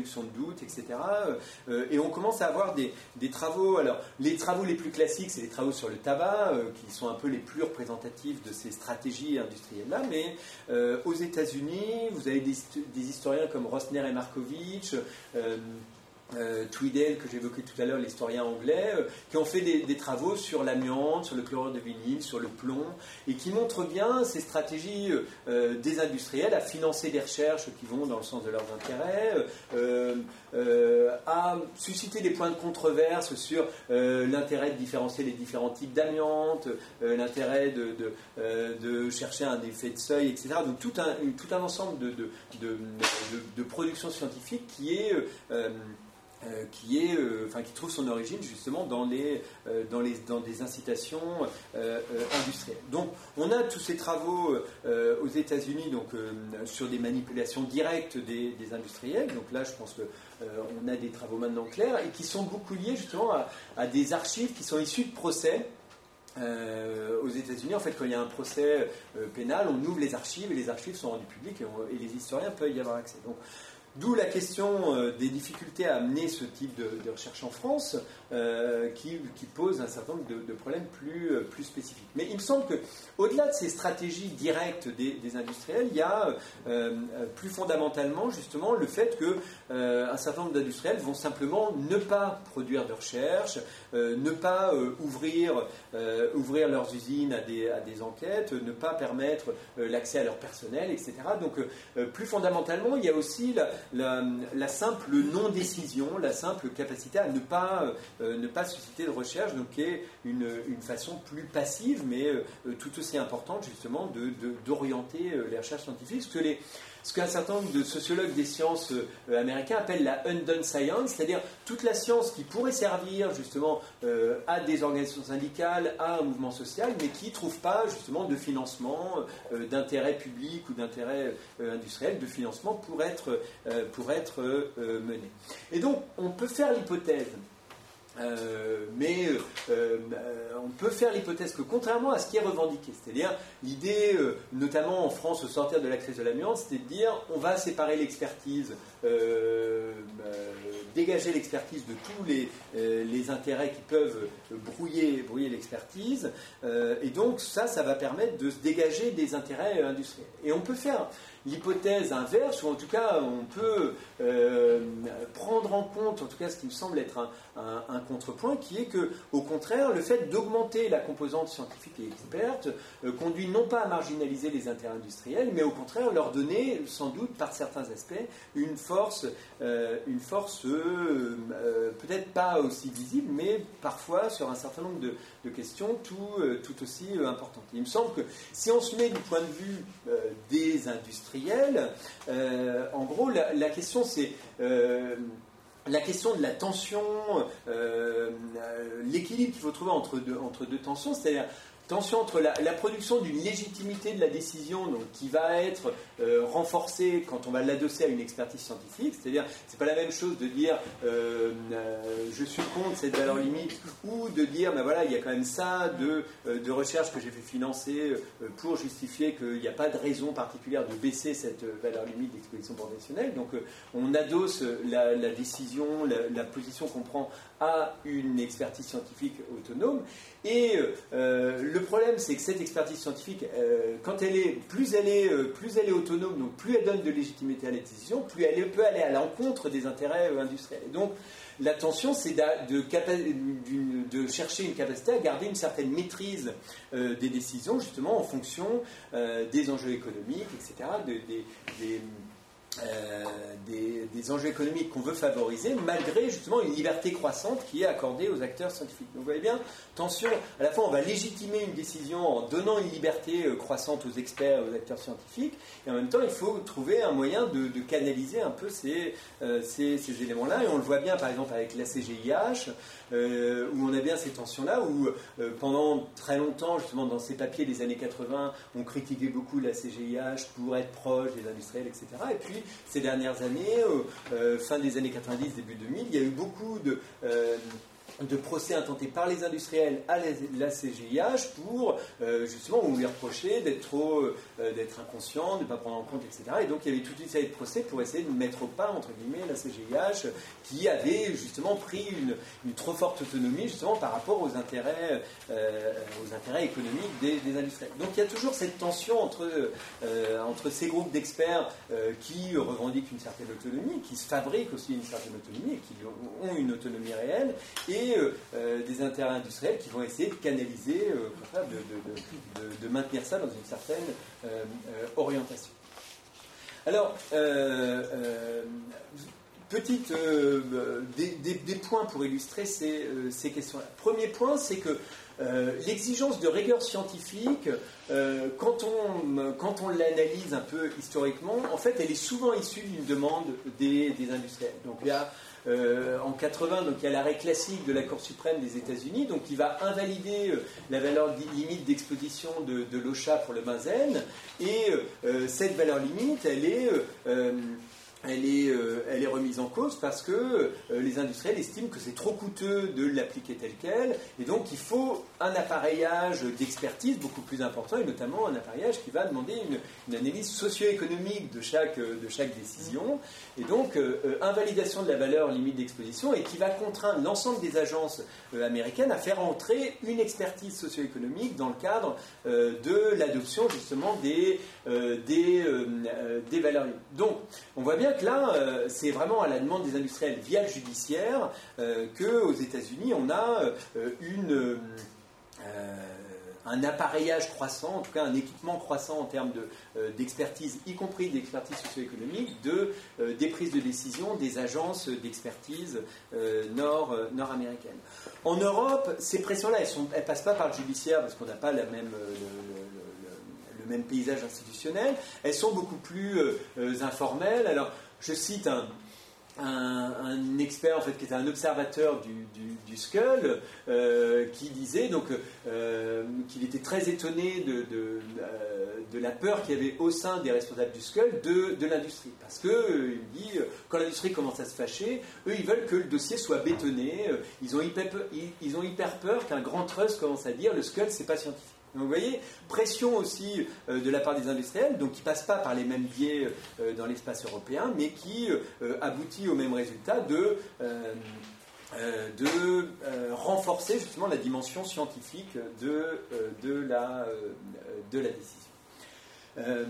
doute, et cetera. Euh, et on commence à avoir des, des travaux. Alors, les travaux les plus classiques, c'est les travaux sur le tabac, euh, qui sont un peu les plus représentatifs de ces stratégies industrielles-là. Mais euh, aux États-Unis, vous avez des, des historiens comme Rosner et Markovitch, euh, Euh, Tweedale, que j'évoquais tout à l'heure, l'historien anglais, euh, qui ont fait des, des travaux sur l'amiante, sur le chlorure de vinyle, sur le plomb, et qui montrent bien ces stratégies euh, des industriels à financer des recherches qui vont dans le sens de leurs intérêts, euh, euh, à susciter des points de controverse sur euh, l'intérêt de différencier les différents types d'amiante, euh, l'intérêt de, de, euh, de chercher un effet de seuil, et cetera. Donc tout un, tout un ensemble de, de, de, de, de production scientifique qui est... Euh, Euh, qui, est, euh, enfin, qui trouve son origine justement dans, les, euh, dans, les, dans des incitations euh, euh, industrielles. Donc on a tous ces travaux euh, aux États-Unis donc, euh, sur des manipulations directes des, des industriels. Donc là je pense qu'on euh, a des travaux maintenant clairs et qui sont beaucoup liés justement à, à des archives qui sont issues de procès. Euh, aux États-Unis, en fait, quand il y a un procès euh, pénal, on ouvre les archives et les archives sont rendues publiques et, on, et les historiens peuvent y avoir accès. Donc, d'où la question euh, des difficultés à amener ce type de, de recherche en France, euh, qui, qui pose un certain nombre de, de problèmes plus, euh, plus spécifiques. Mais il me semble qu'au-delà de ces stratégies directes des, des industriels, il y a euh, plus fondamentalement justement le fait qu'un euh, certain nombre d'industriels vont simplement ne pas produire de recherche, euh, ne pas euh, ouvrir, euh, ouvrir leurs usines à des, à des enquêtes, ne pas permettre euh, l'accès à leur personnel, et cetera. Donc euh, plus fondamentalement, il y a aussi la, La, la simple non-décision, la simple capacité à ne pas, euh, ne pas susciter de recherche, donc qui est une, une façon plus passive, mais euh, tout aussi importante justement de, de, d'orienter euh, les recherches scientifiques, ce que les, ce qu'un certain nombre de sociologues des sciences euh, américains appellent la undone science, c'est-à-dire toute la science qui pourrait servir justement euh, à des organisations syndicales, à un mouvement social, mais qui ne trouve pas justement de financement, euh, d'intérêt public ou d'intérêt euh, industriel, de financement pour être, euh, pour être euh, mené. Et donc, on peut faire l'hypothèse Euh, mais euh, on peut faire l'hypothèse que contrairement à ce qui est revendiqué, c'est-à-dire l'idée, euh, notamment en France au sortir de la crise de l'amiante, c'était de dire on va séparer l'expertise, euh, euh, dégager l'expertise de tous les, euh, les intérêts qui peuvent brouiller, brouiller l'expertise, euh, et donc ça, ça va permettre de se dégager des intérêts industriels. Et on peut faire l'hypothèse inverse, ou en tout cas on peut euh, prendre en compte, en tout cas ce qui me semble être un, un, un contrepoint, qui est que, au contraire, le fait d'augmenter la composante scientifique et experte euh, conduit non pas à marginaliser les intérêts industriels, mais au contraire leur donner, sans doute par certains aspects, une force, euh, une force euh, euh, peut-être pas aussi visible, mais parfois sur un certain nombre de, de questions tout, euh, tout aussi euh, importantes. Il me semble que si on se met du point de vue euh, des industriels, euh, en gros la, la question c'est euh, la question de la tension, euh, l'équilibre qu'il faut trouver entre deux, entre deux tensions, c'est-à-dire tension entre la, la production d'une légitimité de la décision, donc, qui va être euh, renforcée quand on va l'adosser à une expertise scientifique, c'est-à-dire c'est pas la même chose de dire euh, euh, je suis contre cette valeur limite, ou de dire ben voilà, il y a quand même ça de, euh, de recherche que j'ai fait financer euh, pour justifier qu'il n'y a pas de raison particulière de baisser cette euh, valeur limite d'exposition professionnelle. Donc euh, on adosse la, la décision, la, la position qu'on prend à une expertise scientifique autonome, et euh, le problème c'est que cette expertise scientifique, euh, quand elle est, plus elle est, euh, plus elle est autonome, donc plus elle donne de légitimité à la décision, plus elle peut aller à l'encontre des intérêts euh, industriels. Et donc la tension c'est de, de, de chercher une capacité à garder une certaine maîtrise euh, des décisions, justement en fonction euh, des enjeux économiques, et cetera, de, des, des Euh, des, des enjeux économiques qu'on veut favoriser, malgré justement une liberté croissante qui est accordée aux acteurs scientifiques. Donc vous voyez bien, tension, à la fois on va légitimer une décision en donnant une liberté euh, croissante aux experts, aux acteurs scientifiques, et en même temps il faut trouver un moyen de, de canaliser un peu ces, euh, ces, ces éléments-là, et on le voit bien par exemple avec la C G I H, euh, où on a bien ces tensions-là, où euh, pendant très longtemps, justement dans ces papiers des années quatre-vingts, on critiquait beaucoup la C G I H pour être proche des industriels, et cetera. Et puis ces dernières années, euh, fin des années quatre-vingt-dix, début deux mille, il y a eu beaucoup de, euh, de procès intentés par les industriels à la C G I H pour, euh, justement, on lui reprochait d'être trop, euh, d'être inconscient, de ne pas prendre en compte, et cetera. Et donc, il y avait toute une série de procès pour essayer de mettre au pas, entre guillemets, la C G I H, qui avait, justement, pris une, une trop forte autonomie, justement, par rapport aux intérêts, euh, aux intérêts économiques des, des industriels. Donc, il y a toujours cette tension entre, euh, entre ces groupes d'experts euh, qui revendiquent une certaine autonomie, qui se fabriquent aussi une certaine autonomie, et qui ont une autonomie réelle, et Euh, des intérêts industriels qui vont essayer de canaliser, euh, de, de, de, de maintenir ça dans une certaine euh, euh, orientation. Alors, euh, euh, petite, euh, des, des, des points pour illustrer ces, euh, ces questions-là. Premier point, c'est que Euh, l'exigence de rigueur scientifique, euh, quand on, quand on l'analyse un peu historiquement, en fait, elle est souvent issue d'une demande des, des industriels. Donc, il y a, euh, en quatre-vingts, donc, il y a l'arrêt classique de la Cour suprême des États-Unis, donc, qui va invalider euh, la valeur limite d'exposition de, de l'OSHA pour le benzène, et euh, cette valeur limite, elle est... Euh, Elle est, euh, elle est remise en cause parce que euh, les industriels estiment que c'est trop coûteux de l'appliquer tel quel, et donc il faut un appareillage d'expertise beaucoup plus important, et notamment un appareillage qui va demander une, une analyse socio-économique de chaque, de chaque décision, et donc euh, invalidation de la valeur limite d'exposition, et qui va contraindre l'ensemble des agences euh, américaines à faire entrer une expertise socio-économique dans le cadre euh, de l'adoption justement des, euh, des, euh, des valeurs limites. Donc on voit bien que là, euh, c'est vraiment à la demande des industriels via le judiciaire euh, qu'aux États-Unis, on a euh, une, euh, un appareillage croissant, en tout cas un équipement croissant en termes de, euh, d'expertise, y compris d'expertise socio-économique, de, euh, des prises de décision des agences d'expertise euh, nord, euh, nord-américaines. En Europe, ces pressions-là, elles ne passent pas par le judiciaire parce qu'on n'a pas la même... Euh, le, le, même paysage institutionnel, elles sont beaucoup plus euh, euh, informelles. Alors, je cite un, un, un expert, en fait, qui était un observateur du, du, du Skull, euh, qui disait donc euh, qu'il était très étonné de, de, euh, de la peur qu'il y avait au sein des responsables du Skull de, de l'industrie. Parce que, euh, il dit, quand l'industrie commence à se fâcher, eux, ils veulent que le dossier soit bétonné. Ils ont hyper, ils, ils ont hyper peur qu'un grand trust commence à dire le Skull, c'est pas scientifique. Donc vous voyez, pression aussi euh, de la part des industriels, donc qui ne passe pas par les mêmes biais euh, dans l'espace européen, mais qui euh, aboutit au même résultat de, euh, euh, de euh, renforcer justement la dimension scientifique de, euh, de, la, euh, de la décision. Euh,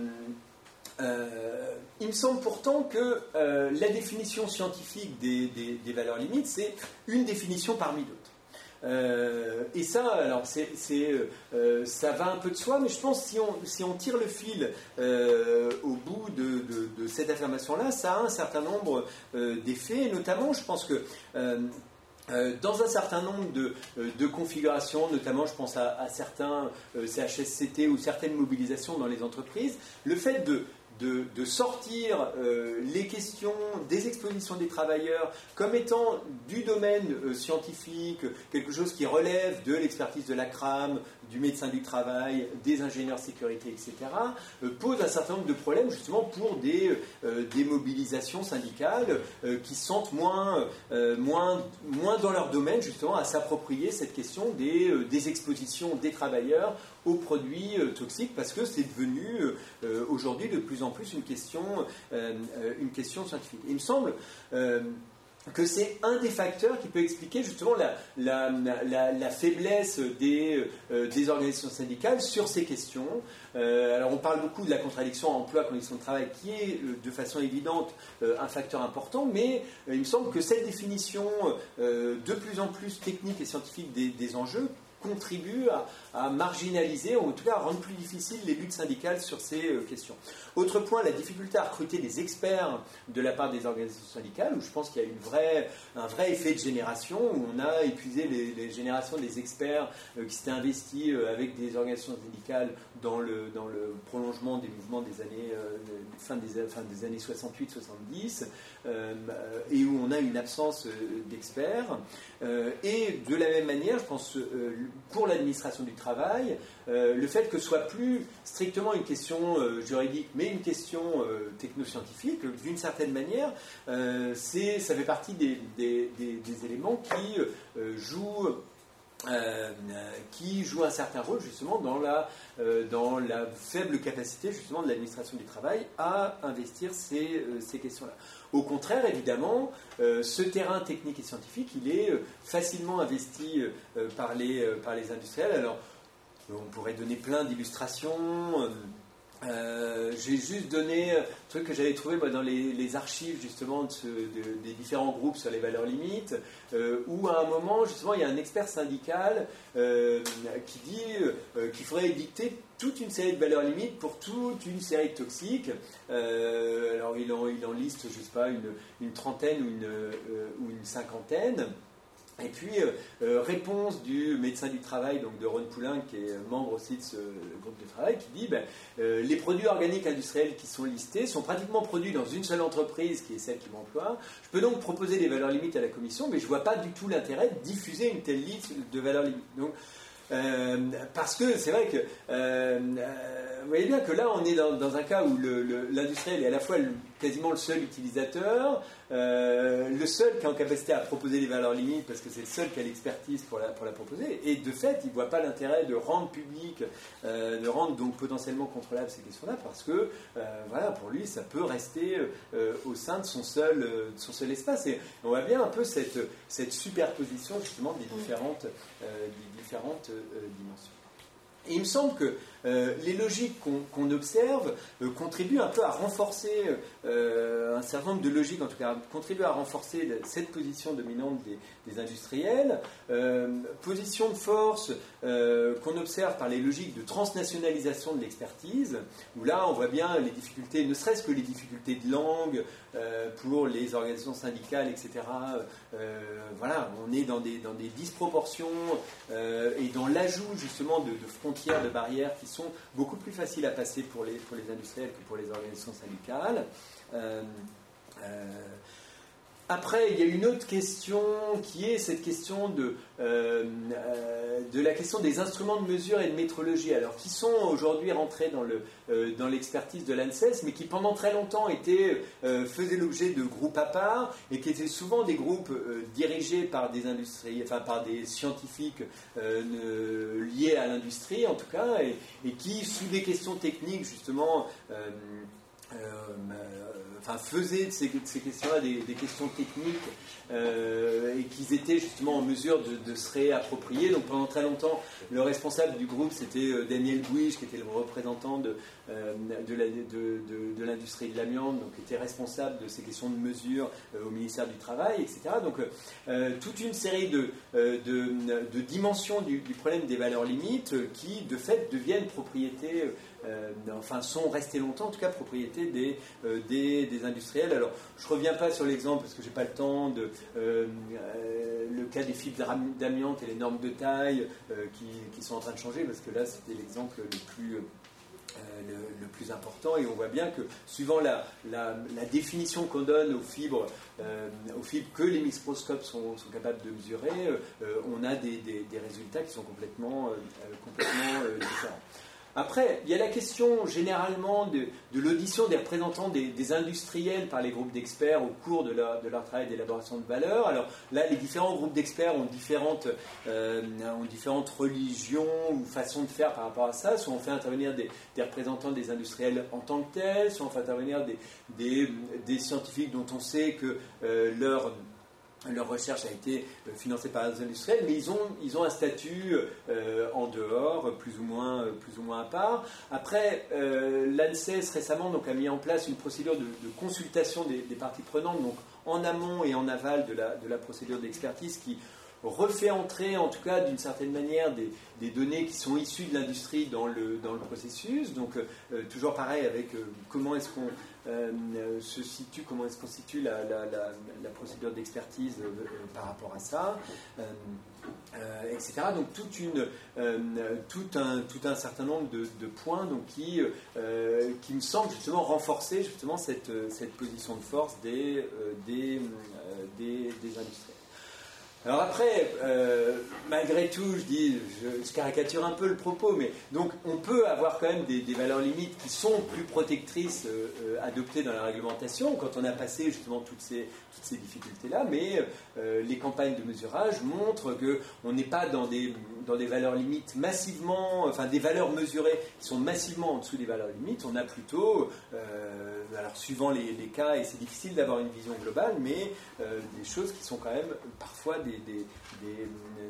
Euh, il me semble pourtant que euh, la définition scientifique des, des, des valeurs limites, c'est une définition parmi d'autres. Euh, et ça, alors, c'est, c'est, euh, ça va un peu de soi, mais je pense que si on, si on tire le fil euh, au bout de, de, de cette affirmation-là, ça a un certain nombre euh, d'effets, et notamment, je pense que euh, euh, dans un certain nombre de, de configurations, notamment, je pense à, à certains euh, C H S C T ou certaines mobilisations dans les entreprises, le fait de De, de sortir euh, les questions des expositions des travailleurs comme étant du domaine euh, scientifique, quelque chose qui relève de l'expertise de l'A C R A M, du médecin du travail, des ingénieurs sécurité, et cetera, euh, pose un certain nombre de problèmes justement pour des, euh, des mobilisations syndicales euh, qui se sentent moins, euh, moins, moins dans leur domaine justement à s'approprier cette question des, euh, des expositions des travailleurs aux produits euh, toxiques, parce que c'est devenu euh, aujourd'hui de plus en plus une question, euh, une question scientifique. Et il me semble euh, que c'est un des facteurs qui peut expliquer justement la, la, la, la faiblesse des, euh, des organisations syndicales sur ces questions. Euh, alors on parle beaucoup de la contradiction emploi-conditions de travail qui est euh, de façon évidente euh, un facteur important, mais euh, il me semble que cette définition euh, de plus en plus technique et scientifique des, des enjeux contribue à, à marginaliser, ou en tout cas à rendre plus difficile les luttes syndicales sur ces euh, questions. Autre point, la difficulté à recruter des experts de la part des organisations syndicales, où je pense qu'il y a une vraie, un vrai effet de génération, où on a épuisé les, les générations des experts euh, qui s'étaient investis euh, avec des organisations syndicales dans le, dans le prolongement des mouvements des années, euh, fin, des, fin des années soixante-huit soixante-dix, euh, et où on a une absence euh, d'experts. Euh, et de la même manière, je pense, euh, pour l'administration du travail, euh, le fait que ce soit plus strictement une question euh, juridique, mais une question euh, technoscientifique, d'une certaine manière, euh, c'est, ça fait partie des, des, des, des éléments qui euh, jouent Euh, qui joue un certain rôle justement dans la, euh, dans la faible capacité justement de l'administration du travail à investir ces, euh, ces questions-là. Au contraire, évidemment, euh, ce terrain technique et scientifique, il est euh, facilement investi euh, par, les, euh, par les industriels. Alors, on pourrait donner plein d'illustrations. Euh, Euh, j'ai juste donné un truc que j'avais trouvé moi, dans les, les archives justement de ce, de, des différents groupes sur les valeurs limites, euh, où à un moment justement il y a un expert syndical euh, qui dit euh, qu'il faudrait édicter toute une série de valeurs limites pour toute une série de toxiques. Euh, alors il en, il en liste, je sais pas, une, une trentaine ou une, euh, ou une cinquantaine. Et puis, euh, euh, réponse du médecin du travail, donc de Ron Poulin, qui est membre aussi de ce groupe de travail, qui dit ben, euh, les produits organiques industriels qui sont listés sont pratiquement produits dans une seule entreprise, qui est celle qui m'emploie. Je peux donc proposer des valeurs limites à la commission, mais je ne vois pas du tout l'intérêt de diffuser une telle liste de valeurs limites. Donc, euh, parce que c'est vrai que euh, euh, vous voyez bien que là on est dans, dans un cas où le, le, l'industriel est à la fois le, quasiment le seul utilisateur, euh, le seul qui est en capacité à proposer les valeurs limites parce que c'est le seul qui a l'expertise pour la, pour la proposer, et de fait il ne voit pas l'intérêt de rendre public, euh, de rendre donc potentiellement contrôlable ces questions-là parce que euh, voilà, pour lui ça peut rester euh, au sein de son seul, euh, de son seul espace, et on voit bien un peu cette, cette superposition justement des différentes, euh, des différentes euh, dimensions. Et il me semble que euh, les logiques qu'on, qu'on observe euh, contribuent un peu à renforcer, euh, un certain nombre de logiques en tout cas, contribuent à renforcer cette position dominante des, des industriels. Euh, position de force euh, qu'on observe par les logiques de transnationalisation de l'expertise, où là on voit bien les difficultés, ne serait-ce que les difficultés de langue euh, pour les organisations syndicales, et cetera. Euh, voilà, on est dans des, dans des disproportions euh, et dans l'ajout justement de, de frontières, de barrières qui sont beaucoup plus faciles à passer pour les, pour les industriels que pour les organisations syndicales. Euh, euh, Après, il y a une autre question qui est cette question de, euh, euh, de la question des instruments de mesure et de métrologie, alors qui sont aujourd'hui rentrés dans, le, euh, dans l'expertise de l'ANSES, mais qui pendant très longtemps étaient, euh, faisaient l'objet de groupes à part et qui étaient souvent des groupes euh, dirigés par des industries, enfin par des scientifiques euh, liés à l'industrie en tout cas, et, et qui, sous des questions techniques justement, euh, Euh, euh, enfin, faisaient de ces, de ces questions-là des, des questions techniques euh, et qu'ils étaient justement en mesure de, de se réapproprier. Donc pendant très longtemps, le responsable du groupe c'était euh, Daniel Bouige, qui était le représentant de, euh, de, la, de, de, de l'industrie de l'amiante, donc qui était responsable de ces questions de mesure euh, au ministère du Travail, et cetera. Donc euh, toute une série de, euh, de, de dimensions du, du problème des valeurs limites euh, qui de fait deviennent propriété euh, Euh, enfin sont restés longtemps en tout cas propriété des, euh, des, des industriels. Alors je ne reviens pas sur l'exemple parce que j'ai pas le temps de euh, euh, le cas des fibres d'amiante et les normes de taille euh, qui, qui sont en train de changer, parce que là c'était l'exemple le plus euh, le, le plus important, et on voit bien que suivant la, la, la définition qu'on donne aux fibres, euh, aux fibres que les microscopes sont, sont capables de mesurer, euh, on a des, des, des résultats qui sont complètement, euh, complètement euh, différents. Après, il y a la question généralement de, de l'audition des représentants des, des industriels par les groupes d'experts au cours de leur, de leur travail d'élaboration de valeurs. Alors là, les différents groupes d'experts ont différentes, euh, ont différentes religions ou façons de faire par rapport à ça. Soit on fait intervenir des, des représentants des industriels en tant que tels, soit on fait intervenir des, des, des scientifiques dont on sait que euh, leur... leur recherche a été financée par les industriels, mais ils ont, ils ont un statut euh, en dehors, plus ou moins, plus ou moins à part. Après, euh, l'ANSES récemment donc, a mis en place une procédure de, de consultation des, des parties prenantes, donc en amont et en aval de la, de la procédure d'expertise, qui refait entrer, en tout cas d'une certaine manière, des, des données qui sont issues de l'industrie dans le, dans le processus. Donc, euh, toujours pareil avec euh, comment est-ce qu'on euh, se situe, comment est-ce qu'on situe la, la, la, la procédure d'expertise euh, euh, par rapport à ça, euh, euh, et cetera. Donc, toute une, euh, tout, un, tout un certain nombre de, de points donc, qui, euh, qui me semblent justement renforcer justement cette, cette position de force des, euh, des, euh, des, des industriels. Alors après, euh, malgré tout, je dis, je, je caricature un peu le propos, mais donc on peut avoir quand même des, des valeurs limites qui sont plus protectrices euh, euh, adoptées dans la réglementation quand on a passé justement toutes ces, toutes ces difficultés-là, mais euh, les campagnes de mesurage montrent qu'on n'est pas dans des, dans des valeurs limites massivement, enfin des valeurs mesurées qui sont massivement en dessous des valeurs limites, on a plutôt, euh, alors suivant les, les cas, et c'est difficile d'avoir une vision globale, mais euh, des choses qui sont quand même parfois des Des, des,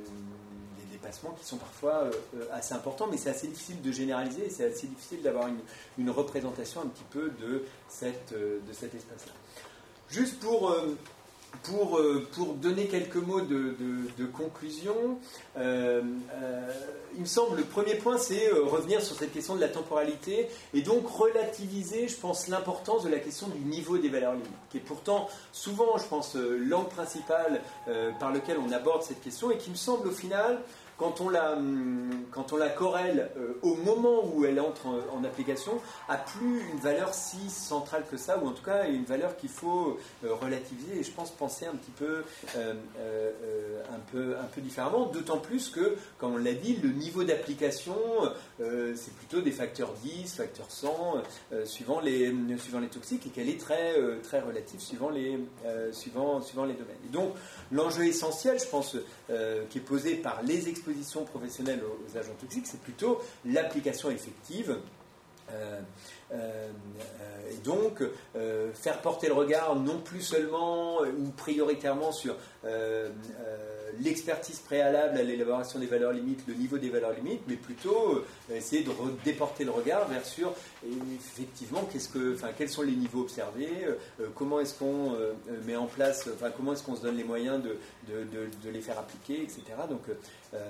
des dépassements qui sont parfois euh, assez importants, mais c'est assez difficile de généraliser et c'est assez difficile d'avoir une, une représentation un petit peu de, cette, euh, de cet espace-là. Juste pour, euh, pour, euh, pour donner quelques mots de, de, de conclusion, euh, euh, il me semble le premier point c'est euh, revenir sur cette question de la temporalité et donc relativiser, je pense, l'importance de la question du niveau des valeurs limites, qui est pourtant souvent, je pense, euh, l'angle principal euh, par lequel on aborde cette question et qui me semble au final, quand on la, quand on la corrèle euh, au moment où elle entre en, en application, a plus une valeur si centrale que ça, ou en tout cas une valeur qu'il faut euh, relativiser et je pense penser un petit peu, euh, euh, un peu, un peu différemment, d'autant plus que, comme on l'a dit, le niveau d'application, euh, c'est plutôt des facteurs dix, facteurs cent, euh, suivant, les, suivant les toxiques, et qu'elle est très, euh, très relative suivant les, euh, suivant, suivant les domaines. Et donc, l'enjeu essentiel, je pense, euh, qui est posé par les expositions professionnelles aux, aux agents toxiques, c'est plutôt l'application effective. Euh, euh, et donc euh, faire porter le regard non plus seulement euh, ou prioritairement sur euh, euh, l'expertise préalable à l'élaboration des valeurs limites, le niveau des valeurs limites, mais plutôt euh, essayer de déporter le regard vers sur effectivement qu'est-ce que, enfin, quels sont les niveaux observés, euh, comment est-ce qu'on euh, met en place, enfin, comment est-ce qu'on se donne les moyens de, de, de, de les faire appliquer, et cetera. Donc euh,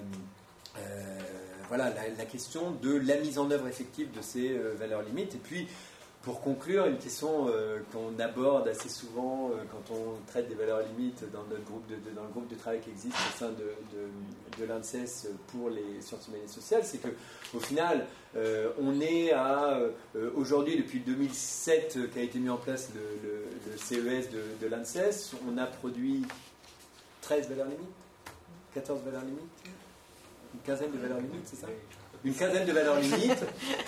Euh, voilà la, la question de la mise en œuvre effective de ces euh, valeurs limites. Et puis, pour conclure, une question euh, qu'on aborde assez souvent euh, quand on traite des valeurs limites dans, notre groupe de, de, dans le groupe de travail qui existe au sein de, de, de l'ANSES pour les sciences humaines et sociales, c'est qu'au final, euh, on est à, euh, aujourd'hui, depuis deux mille sept, euh, qu'a été mis en place le, le, le C E S de, de l'ANSES, on a produit treize valeurs limites, quatorze valeurs limites. Une quinzaine de valeurs limites, c'est ça ? Une quinzaine de valeurs limites,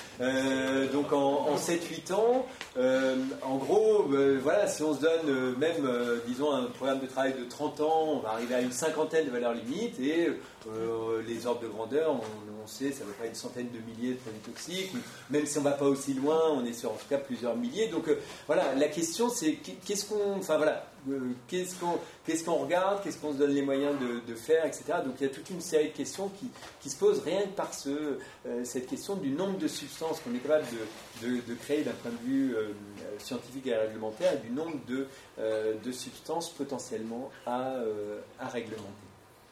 euh, donc en, en sept huit ans. Euh, en gros, euh, voilà, si on se donne euh, même, euh, disons, un programme de travail de trente ans, on va arriver à une cinquantaine de valeurs limites et euh, les ordres de grandeur, on, on sait, ça ne va pas une centaine de milliers de produits toxiques, même si on ne va pas aussi loin, on est sur en tout cas plusieurs milliers. Donc euh, voilà, la question c'est qu'est-ce qu'on, enfin voilà, euh, qu'est-ce qu'on, qu'est-ce qu'on regarde, qu'est-ce qu'on se donne les moyens de, de faire, et cetera. Donc il y a toute une série de questions qui, qui se posent rien que par ce, euh, cette question du nombre de substances qu'on est capable de, de, de créer d'un point de vue euh, scientifique et réglementaire, et du nombre de, euh, de substances potentiellement à, euh, à réglementer.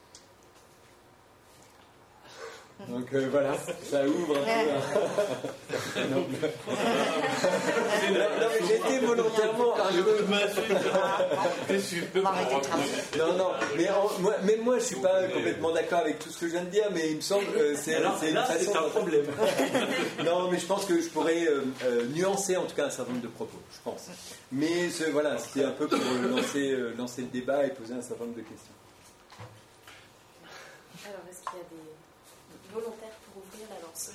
Donc euh, voilà, ça ouvre un peu. non, non, mais j'ai été volontairement un peu. Non, non, mais en, moi, même moi je suis pas complètement d'accord avec tout ce que je viens de dire, mais il me semble que c'est, c'est une là, façon. C'est un problème. Non, mais je pense que je pourrais euh, euh, nuancer en tout cas un certain nombre de propos, je pense. Mais ce, voilà, c'était un peu pour lancer, euh, lancer le débat et poser un certain nombre de questions. Alors, est-ce qu'il y a des volontaire pour ouvrir la lance?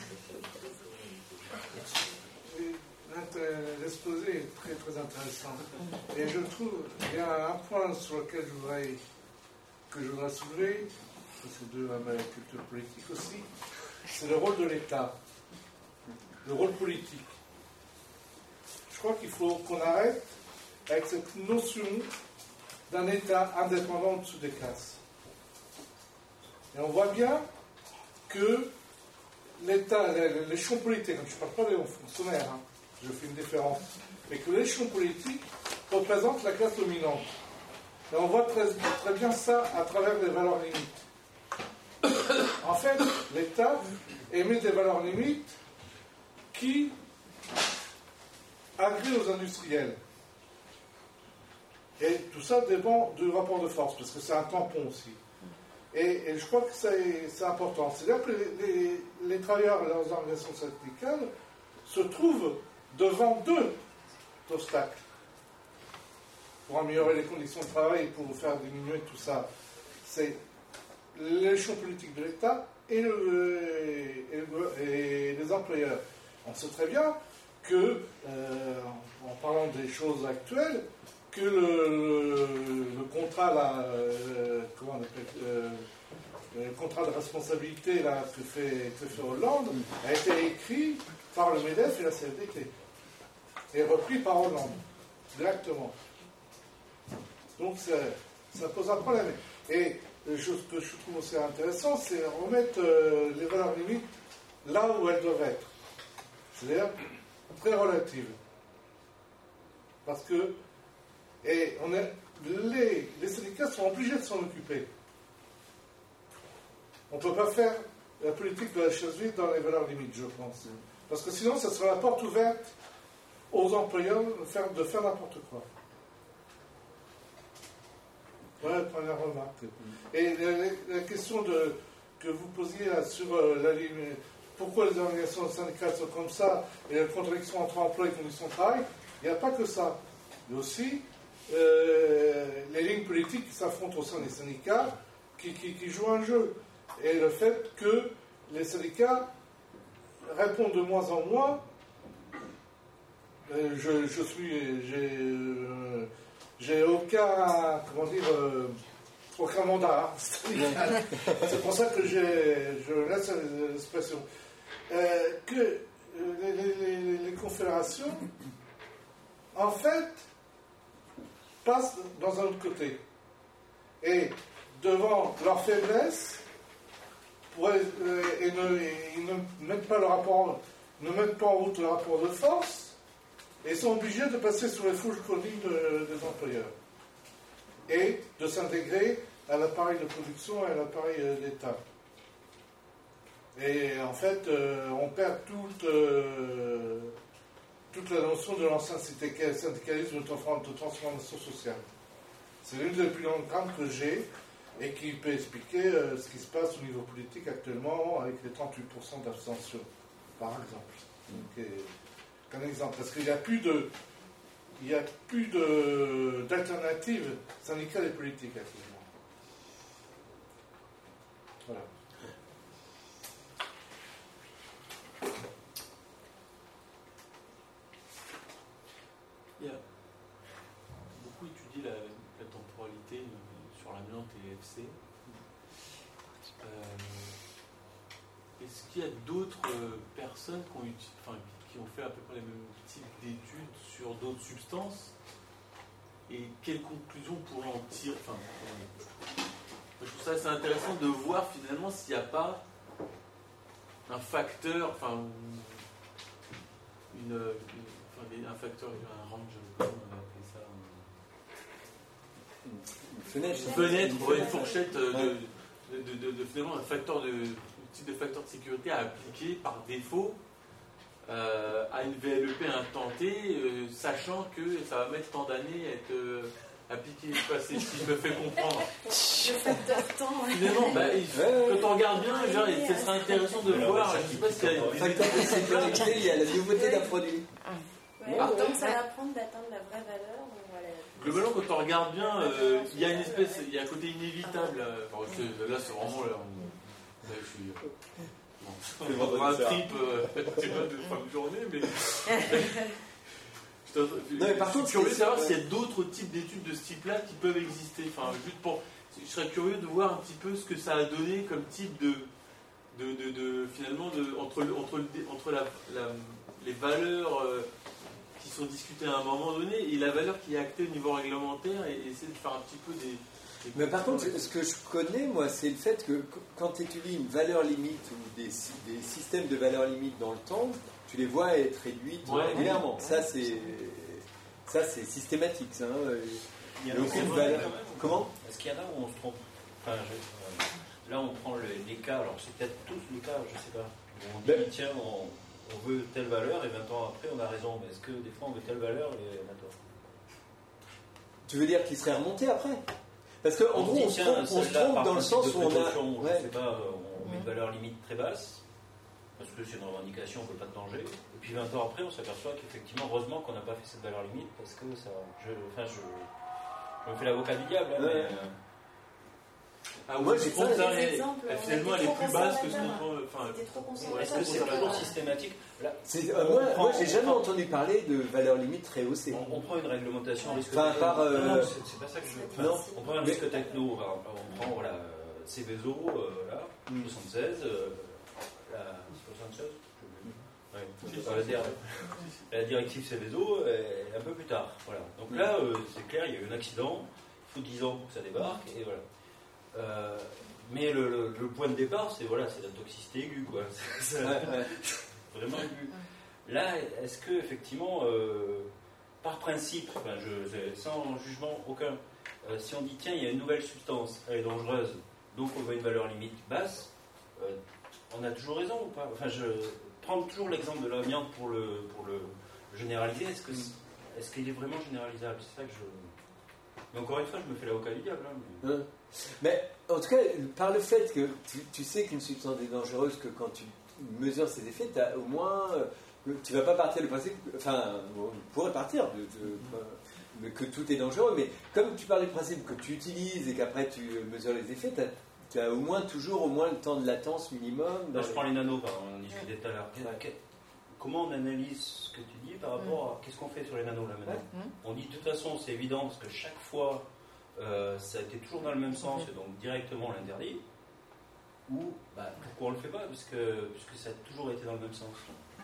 L'exposé est très très intéressant. Et je trouve qu'il y a un point sur lequel je voudrais, que je voudrais soulever, c'est de ma culture politique aussi, c'est le rôle de l'État, le rôle politique. Je crois qu'il faut qu'on arrête avec cette notion d'un État indépendant au-dessus des classes. Et on voit bien que l'État, l'échelon politique, je ne parle pas des fonctionnaires, hein, je fais une différence, mais que l'échelon politique représente la classe dominante. Et on voit très, très bien ça à travers les valeurs limites. En fait, l'État émet des valeurs limites qui agréent aux industriels. Et tout ça dépend du rapport de force, parce que c'est un tampon aussi. Et, et je crois que c'est, c'est important. C'est-à-dire que les, les, les travailleurs et leurs organisations syndicales se trouvent devant deux obstacles pour améliorer les conditions de travail et pour faire diminuer tout ça. c'est l'échelon politique de l'État et, le, et, le, et les employeurs. On sait très bien que, euh, en parlant des choses actuelles, que le, le, le contrat, là, euh, comment on appelle, euh, le contrat de responsabilité là, que, fait, que fait Hollande a été écrit par le MEDEF et la C F D T et repris par Hollande directement. Donc ça, ça pose un problème. Et ce que je trouve aussi intéressant, c'est remettre euh, les valeurs limites là où elles doivent être. C'est-à-dire très relatives. Parce que et on est, les, les syndicats sont obligés de s'en occuper. On ne peut pas faire la politique de la chaise vide dans les valeurs limites, je pense. Parce que sinon, ça sera la porte ouverte aux employeurs de faire, de faire n'importe quoi. Voilà la première remarque. Et la, la question de, que vous posiez là, sur euh, la ligne, pourquoi les organisations syndicales sont comme ça, et la contradiction entre emploi et conditions de travail, il n'y a pas que ça. Il y a aussi euh, les lignes politiques qui s'affrontent au sein des syndicats, qui, qui, qui jouent un jeu. Et le fait que les syndicats répondent de moins en moins, euh, je, je suis, j'ai, euh, j'ai aucun, comment dire, euh, aucun mandat syndical. C'est pour ça que j'ai, je laisse l'expression. Euh, que euh, les, les, les confédérations, en fait, passent dans un autre côté. Et devant leur faiblesse, pour, euh, et, ne, et ils ne mettent pas le rapport, ne mettent pas en route le rapport de force, et sont obligés de passer sur les fourches chroniques de, des employeurs et de s'intégrer à l'appareil de production et à l'appareil d'État. Et en fait, euh, on perd toute, euh, toute la notion de l'ancien syndicalisme de transformation sociale. C'est l'une des plus grandes craintes que j'ai et qui peut expliquer euh, ce qui se passe au niveau politique actuellement avec les trente-huit pour cent d'abstention, par exemple. Donc, et, un exemple, parce qu'il n'y a plus de, il n'y a plus de, d'alternative syndicale et politique actuellement. Voilà. Il y a beaucoup étudié la, la temporalité euh, sur l'amiante et l'E F C. Euh, est-ce qu'il y a d'autres euh, personnes qui ont, uti- enfin, qui ont fait à peu près les mêmes types d'études sur d'autres substances? Et quelles conclusions pourrait en tirer? Enfin, je trouve ça assez intéressant de voir finalement s'il n'y a pas un facteur, enfin, une, une, enfin, un facteur, un range, comment on va appeler ça, un, Une fenêtre. une fenêtre, une, une fourchette de, de, de, de, de finalement un facteur de, un type de facteur de sécurité à appliquer par défaut euh, à une V L E P intenté, euh, sachant que ça va mettre tant d'années à être euh, appliqué. Je sais pas si je me fais comprendre. Le facteur temps. Finalement, bah, il, Ouais, quand on regarde bien, genre, ce serait intéressant de voir. Je sais pas s'il y a des facteur de sécurité lié à la nouveauté d'un produit. Ouais, Ah, donc ça va prendre d'atteindre la vraie valeur. On va la- globalement, quand on regarde bien, euh, il y a une espèce, il y a un côté inévitable. euh, Enfin, c'est- là, c'est vraiment là. on- là, je suis. euh, bon, Le on prend un vendredi soir. trip, euh, c'est pas de fin de journée, mais. Je Non, mais par suis contre, curieux de c'est- savoir s'il y a d'autres types d'études de ce type-là qui peuvent exister. Enfin, juste pour, je serais curieux de voir un petit peu ce que ça a donné comme type de, de, de, de finalement, de, entre, le- entre, le, entre la, la, les valeurs euh, qui sont discutées à un moment donné et la valeur qui est actée au niveau réglementaire et, et essayer de faire un petit peu des. des Mais par contre, ce que je connais, moi, c'est le fait que quand tu étudies une valeur limite ou des, des systèmes de valeur limite dans le temps, tu les vois être réduites Ouais. régulièrement. Ça, c'est ça, c'est systématique. Ça, hein. Il y Il en y a a aucune beaucoup, valeur. quand même. Comment? Est-ce qu'il y en a où on se trompe? Enfin, je- euh, là, on prend le- les cas, alors c'est peut-être tous les cas, je sais pas. Où on dit, Ben- tiens, on, on veut telle valeur, et vingt ans après, on a raison. Mais est-ce que des fois, on veut telle valeur, et on a tort? Tu veux dire qu'il serait remonté après? Parce qu'en On gros, dit, on se tiens, trompe, on se celle-là, trompe par dans le principe sens de où on a. précaution, Ouais. Je sais pas, on met une valeur limite très basse, parce que c'est une revendication, on ne peut pas de danger. Et puis vingt ans après, on s'aperçoit qu'effectivement, heureusement qu'on n'a pas fait cette valeur limite, parce que ça. Je, enfin, je, je me fais l'avocat du diable, hein, Ouais. mais. Euh, Ah, Moi, oui, j'ai je pense pas que des elle- exemples, elle, on finalement, elle était est trop plus basse que ce conservateur. qu'on peut. Enfin, C'était trop Ouais, conservateur. Est-ce que c'est donc, toujours euh, systématique? Là, C'est- on euh, moi, prend- moi, j'ai on jamais prend- entendu parler de valeur limite très haussée. On, on prend une réglementation risque Enfin, techno. par, euh, Non, non, c'est c'est pas ça que je veux. Non. On prend un Mais- risque techno. On, va- on prend voilà, euh, Céveso, euh, là, Mm. soixante-seize, euh, la soixante-seize, je sais plus. Ouais. Euh, la, dir- la directive Céveso est un peu plus tard. Voilà. Donc là, euh, c'est clair, il y a eu un accident. Il faut dix ans pour que ça débarque. Et voilà. Euh, mais le, le- le point de départ, c'est voilà, c'est la toxicité aiguë, quoi. C'est- c'est Ouais, ouais. vraiment aiguë. Là, est-ce que effectivement, euh, par principe, enfin, je, c'est- sans jugement aucun, euh, si on dit tiens, il y a une nouvelle substance, elle est dangereuse, donc on veut une valeur limite basse, euh, on a toujours raison ou pas? Enfin, je prends toujours l'exemple de l'amiante pour le pour le généraliser. Est-ce que est-ce qu'il est vraiment généralisable? C'est ça que je. Mais encore une fois, je me fais l'avocat du diable. Hein, mais... Hein. Mais en tout cas, par le fait que tu, tu sais qu'une substance est dangereuse, que quand tu mesures ses effets, tu as au moins. euh, Tu vas pas partir du principe. Enfin, on pourrait partir de, de- de- que tout est dangereux, mais comme tu parles du principe que tu utilises et qu'après tu mesures les effets, tu as au moins toujours au moins le temps de latence minimum. Là, dans je les- prends les nanos, par exemple, on discutait tout à l'heure. Ouais. Comment on analyse ce que tu dis par rapport à qu'est-ce qu'on fait sur les nanos là maintenant? Ouais. On dit de toute façon, c'est évident parce que chaque fois, euh, ça a été toujours dans le même sens et donc directement on l'interdit. Ou bah, pourquoi on le fait pas? Parce que, puisque ça a toujours été dans le même sens.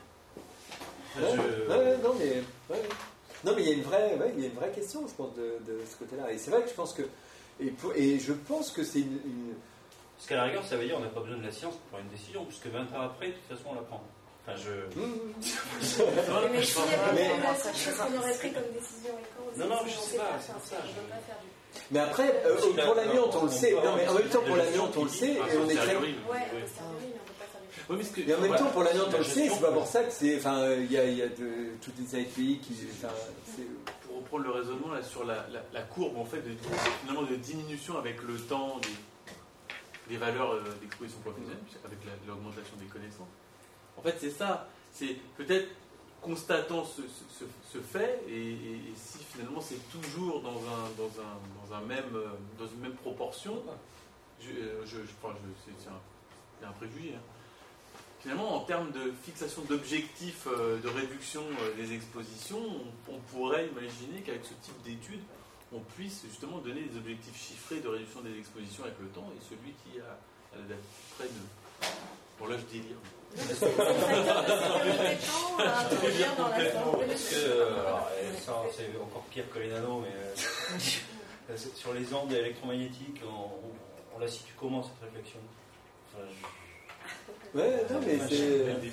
Enfin, Ouais, je- ouais, ouais, non, mais, ouais. Non, mais il y a une vraie, ouais, il y a une vraie question, je pense, de, de ce côté-là. Et c'est vrai que je pense que, et, pour- et je pense que c'est une, une- Parce qu'à la rigueur, ça veut dire qu'on n'a pas besoin de la science pour prendre une décision, puisque vingt ans après, de toute façon, on la prend. Enfin, je. Mais s'il n'y avait Mais- pas la chose qu'on aurait pris comme décision éco, Non, non, c'est- mais je on sais sait pas, pas c'est faire pour ça, ça, on je- peut pas faire du. Mais après, euh, Parce que là, pour l'amiante, on le on sait. peut Non, mais en même temps, pour la l'amiante, on le sait, et on est très. Ouais, on peut se faire du riz, mais on peut pas faire du. Ouais, mais ce que- Et en même voilà. temps, pour l'amiante, on La le sait, gestion, c'est pas quoi. pour ça que c'est. Enfin, euh, il y a, il y a de, toutes les séries de pays qui. Enfin, c'est- Pour reprendre le raisonnement là, sur la, la- la courbe en fait, de, finalement, de diminution avec le temps des, des valeurs euh, d'exposition professionnelle, puisque avec la- l'augmentation des connaissances. En fait, c'est ça. C'est peut-être constatant ce, ce- ce- ce fait, et, et- et si finalement c'est toujours dans, un, dans, un, dans, un même, euh, dans une même proportion, je, euh, je, je, enfin, je- c'est c'est un, c'est un préjugé. Hein. Finalement, en termes de fixation d'objectifs euh, de réduction euh, des expositions, on, on pourrait imaginer qu'avec ce type d'études, on puisse justement donner des objectifs chiffrés de réduction des expositions avec le temps, et celui qui a, a la près de... Bon là je délire. C'est le facteur de sécurité temps à introduire dans la forme. Parce que, euh, alors, euh, ça, c'est encore pire que les nanos, mais euh, c'est- sur les ondes électromagnétiques, on, on- on la situe comment cette réflexion? Enfin, je- Ouais, non, mais Enfin, c'est. je-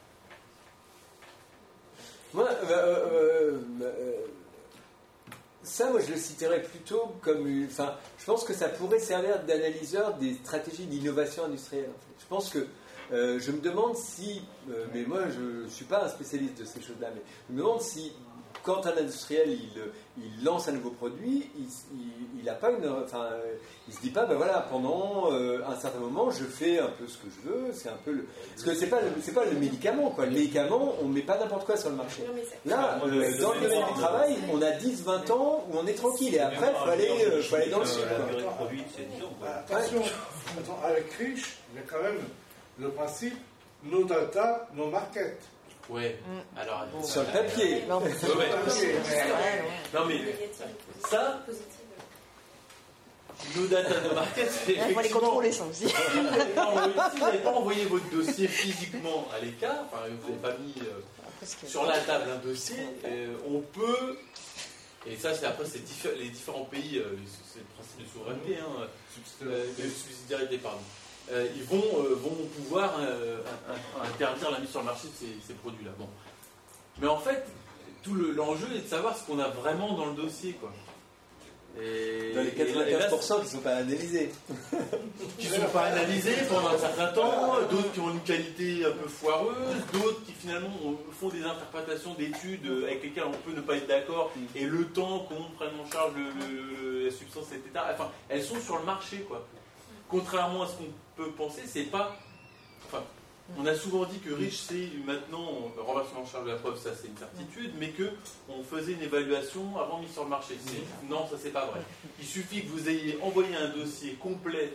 Moi, euh, euh, euh, ça, moi, je le citerais plutôt comme. une- Enfin, je pense que ça pourrait servir d'analyseur des stratégies d'innovation industrielle. En fait. Je pense que. euh, je me demande si. euh, mais moi, je ne suis pas un spécialiste de ces choses-là, mais je me demande si. Quand un industriel il, il lance un nouveau produit, il n'a pas une, enfin, il se dit pas, ben voilà, pendant euh, un certain moment, je fais un peu ce que je veux. C'est un peu le, parce que c'est pas, le- c'est pas le médicament, quoi. Le médicament, on met pas n'importe quoi sur le marché. Non, mais c'est- Là, euh, dans le domaine du travail, on a dix vingt ans où on est tranquille, et après, il faut aller, euh, faut aller dans le sud. La quoi. durée de produit, c'est dix ans. quoi. Bah, attention, attends, avec Rich, il y a quand même le principe no data, no market. Ouais, alors... Sur le papier. Non, mais Ouais, ouais. Non mais négative, ça, positive. nos data de market, c'est il faut les effectivement... contrôler ça aussi. Si vous n'avez pas envoyé- si vous n'avez pas envoyé votre dossier physiquement à l'écart, enfin, vous n'avez pas mis euh, Parce que- sur la table un dossier, euh, on peut, et ça c'est après c'est diffé- les différents pays, euh, c'est le principe de souveraineté, hein, euh, de subsidiarité, pardon. Euh, ils vont, euh, vont pouvoir euh, un- un- interdire la mise sur le marché de ces, ces produits-là. Bon. Mais en fait, tout le- l'enjeu est de savoir ce qu'on a vraiment dans le dossier, quoi. Et, Dans les et là- et là, quatre-vingt-quinze pour cent qui ne sont pas analysés. qui ne sont pas analysés pendant un certain temps, d'autres qui ont une qualité un peu foireuse, d'autres qui finalement ont- font des interprétations d'études avec lesquelles on peut ne pas être d'accord, et le temps qu'on prenne en charge le- le- la substance, et cetera. Enfin, elles sont sur le marché, quoi. Contrairement à ce qu'on peut penser, c'est pas... Enfin, on a souvent dit que Rich, c'est maintenant, renversement en charge de la preuve, ça c'est une certitude, mais qu'on faisait une évaluation avant mise sur le marché. C'est- Non, ça c'est pas vrai. Il suffit que vous ayez envoyé un dossier complet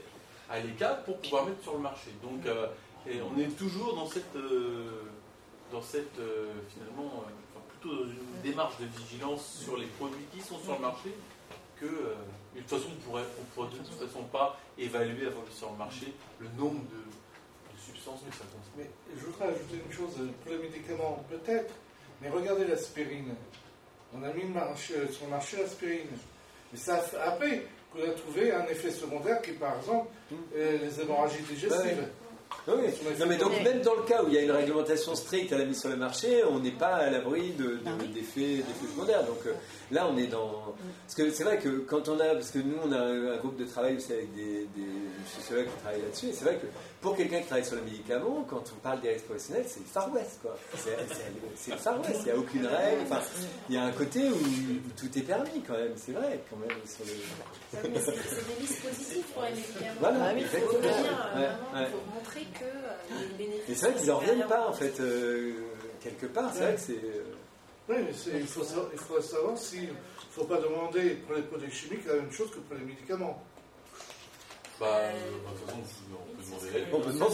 à l'écart pour pouvoir mettre sur le marché. Donc euh, et on est toujours dans cette, euh, dans cette euh, finalement, euh, enfin, plutôt dans une démarche de vigilance sur les produits qui sont sur le marché que, euh, mais de toute façon, on pourrait, on pourrait de toute façon pas évaluer avant de sur le marché le nombre de, de substances que ça contient. Mais je voudrais ajouter une chose pour les médicaments, peut-être, mais regardez l'aspirine. On a mis marché, sur le marché l'aspirine. Mais ça, après, qu'on a trouvé un effet secondaire qui est par exemple euh, les hémorragies digestives. Oui, oui. Non, mais donc même dans le cas où il y a une réglementation stricte à la mise sur le marché, on n'est pas à l'abri de, de, d'effets, d'effets secondaires. Donc euh, là, on est dans... Parce que c'est vrai que quand on a... Parce que nous, on a un groupe de travail aussi avec des, des sociologues qui travaillent là-dessus. Et c'est vrai que pour quelqu'un qui travaille sur le médicament, quand on parle des risques professionnels, c'est le Far West, quoi. C'est, c'est, c'est le Far West. Il n'y a aucune règle. Enfin, il y a un côté où, où tout est permis, quand même. C'est vrai, quand même. Sur le... Mais c'est, c'est des listes positives pour les médicaments. Voilà, il faut exactement. dire, Ouais, vraiment, ouais. il faut montrer que euh, les bénéfices... Et c'est vrai qu'ils n'en reviennent pas, en fait, euh, quelque part. C'est Ouais. vrai que c'est... Euh... Oui, mais c'est, il, faut savoir, il faudrait savoir s'il ne faut pas demander pour les produits chimiques la même chose que pour les médicaments. Bah, euh, de toute façon, on peut demander l'aide. On peut demander.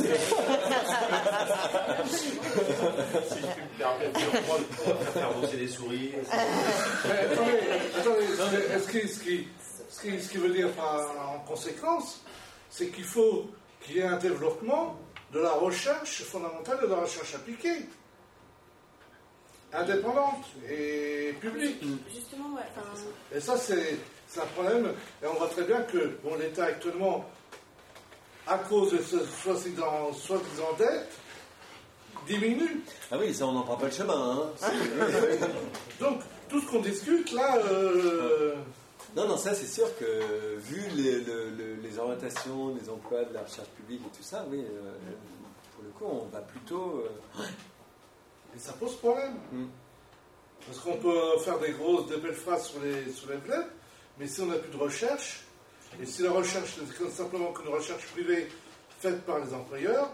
Si je puis me permettre de reprendre, On va faire bosser des souris. Mais attendez, attendez, est-ce que, ce, qui, ce, qui, ce qui veut dire en, en conséquence, c'est qu'il faut qu'il y ait un développement de la recherche fondamentale et de la recherche appliquée, indépendante et publique. Justement, ouais, enfin... Et ça, c'est, c'est un problème. Et on voit très bien que bon, l'État actuellement, à cause de ce soi-disant, soi-disant dette, diminue. Ah oui, ça, on n'en prend pas le chemin. Hein. Donc, tout ce qu'on discute, là... Euh... Non, non, ça, c'est sûr que, vu les, le, le, les orientations, les emplois de la recherche publique et tout ça, oui, euh, pour le coup, on va plutôt... Euh... Et ça pose problème. Mm. Parce qu'on peut faire des grosses, des belles phrases sur les, sur les bleds, mais si on n'a plus de recherche, et si la recherche n'est simplement qu'une recherche privée faite par les employeurs...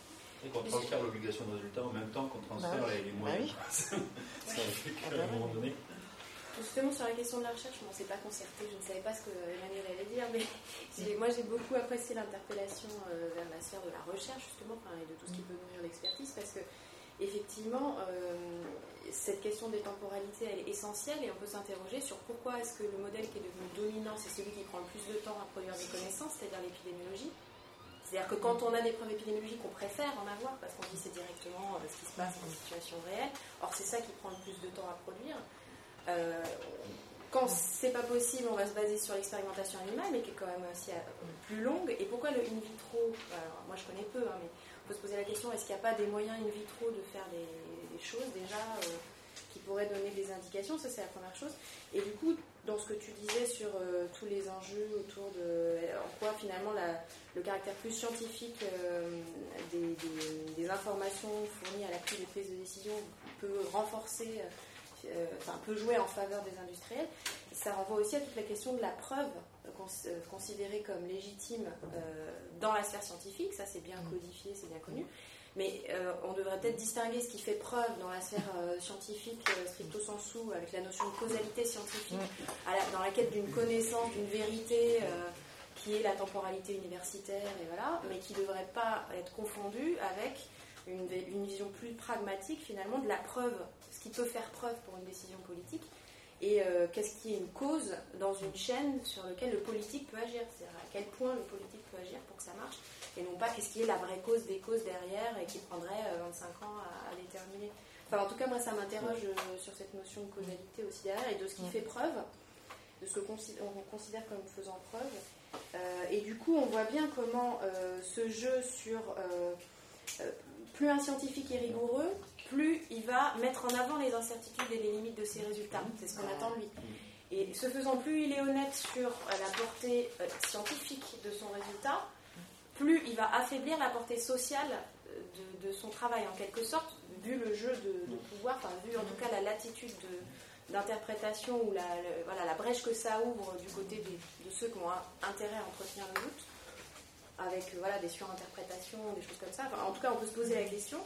Et qu'on transfère l'obligation de résultat en même temps qu'on transfère bah les, les moyens. Bah ça fait qu'à un moment donné... Justement, sur la question de la recherche, on ne s'est pas concerté, je ne savais pas ce que Emmanuel allait dire, mais j'ai, moi j'ai beaucoup apprécié l'interpellation euh, vers la sphère de la recherche, justement, enfin, et de tout ce qui peut nourrir l'expertise, parce que, effectivement, euh, cette question des temporalités, elle est essentielle, et on peut s'interroger sur pourquoi est-ce que le modèle qui est devenu dominant, c'est celui qui prend le plus de temps à produire des connaissances, c'est-à-dire l'épidémiologie. C'est-à-dire que quand on a des preuves épidémiologiques, on préfère en avoir, parce qu'on dit c'est directement euh, ce qui se passe en situation réelle, or c'est ça qui prend le plus de temps à produire. Euh, quand c'est pas possible, on va se baser sur l'expérimentation animale, mais qui est quand même aussi plus longue. Et pourquoi le in vitro? Alors, moi je connais peu, hein, mais on peut se poser la question, est-ce qu'il n'y a pas des moyens in vitro de faire des, des choses déjà euh, qui pourraient donner des indications? Ça, c'est la première chose. Et du coup, dans ce que tu disais sur euh, tous les enjeux autour de... En quoi finalement la, le caractère plus scientifique euh, des, des, des informations fournies à la prise de prise de décision peut renforcer... Euh, Euh, enfin, peut jouer en faveur des industriels. Ça renvoie aussi à toute la question de la preuve euh, cons euh, considérée comme légitime euh, dans la sphère scientifique. Ça, c'est bien codifié, c'est bien connu. Mais euh, on devrait peut-être distinguer ce qui fait preuve dans la sphère euh, scientifique euh, stricto sensu, avec la notion de causalité scientifique, à la, dans la quête d'une connaissance, d'une vérité euh, qui est la temporalité universitaire, et voilà, mais qui ne devrait pas être confondue avec une, une vision plus pragmatique finalement de la preuve, ce qui peut faire preuve pour une décision politique, et euh, qu'est-ce qui est une cause dans une chaîne sur laquelle le politique peut agir, c'est-à-dire à quel point le politique peut agir pour que ça marche, et non pas qu'est-ce qui est la vraie cause des causes derrière et qui prendrait euh, vingt-cinq ans à, à déterminer. Enfin, en tout cas, moi, ça m'interroge euh, sur cette notion de causalité aussi derrière, et de ce qui fait preuve, de ce qu'on considère comme faisant preuve. Euh, et du coup, on voit bien comment euh, ce jeu sur... Euh, euh, plus un scientifique est rigoureux, plus il va mettre en avant les incertitudes et les limites de ses résultats. C'est ce qu'on attend de lui. Et ce faisant, plus il est honnête sur la portée scientifique de son résultat, plus il va affaiblir la portée sociale de, de son travail, en quelque sorte, vu le jeu de, de pouvoir, enfin, vu en tout cas la latitude de, d'interprétation ou la, le, voilà, la brèche que ça ouvre du côté des, de ceux qui ont intérêt à entretenir le doute, avec voilà, des surinterprétations, des choses comme ça. Enfin, en tout cas, on peut se poser la question.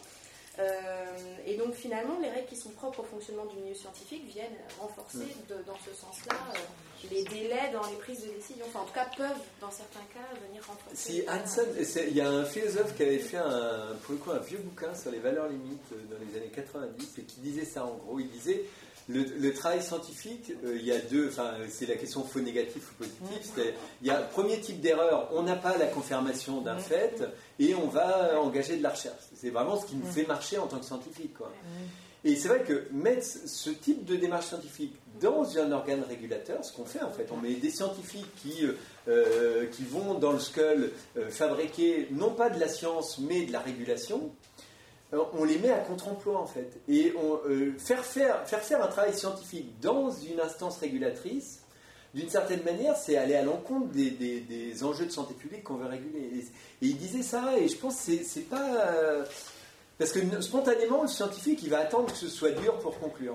Euh, et donc, finalement, les règles qui sont propres au fonctionnement du milieu scientifique viennent renforcer de, dans ce sens-là euh, les délais dans les prises de décision. Enfin, en tout cas, peuvent, dans certains cas, venir renforcer. Si Hanson, il y a un philosophe qui avait fait un, pour le coup, un vieux bouquin sur les valeurs limites dans les années quatre-vingt-dix et qui disait ça en gros. Il disait le, le travail scientifique, euh, il y a deux, enfin, c'est la question faux négatif ou positif. C'est, il y a premier type d'erreur, on n'a pas la confirmation d'un fait et on va engager de la recherche. C'est vraiment ce qui nous fait marcher en tant que scientifique, quoi. Et c'est vrai que mettre ce type de démarche scientifique dans un organe régulateur, ce qu'on fait en fait, on met des scientifiques qui, euh, qui vont dans le S C U L euh, fabriquer non pas de la science mais de la régulation, euh, on les met à contre-emploi en fait. Et on, euh, faire, faire, faire faire un travail scientifique dans une instance régulatrice, d'une certaine manière, c'est aller à l'encontre des, des, des enjeux de santé publique qu'on veut réguler. Et, et il disait ça, et je pense que c'est, c'est pas... Euh, Parce que spontanément, le scientifique, il va attendre que ce soit dur pour conclure.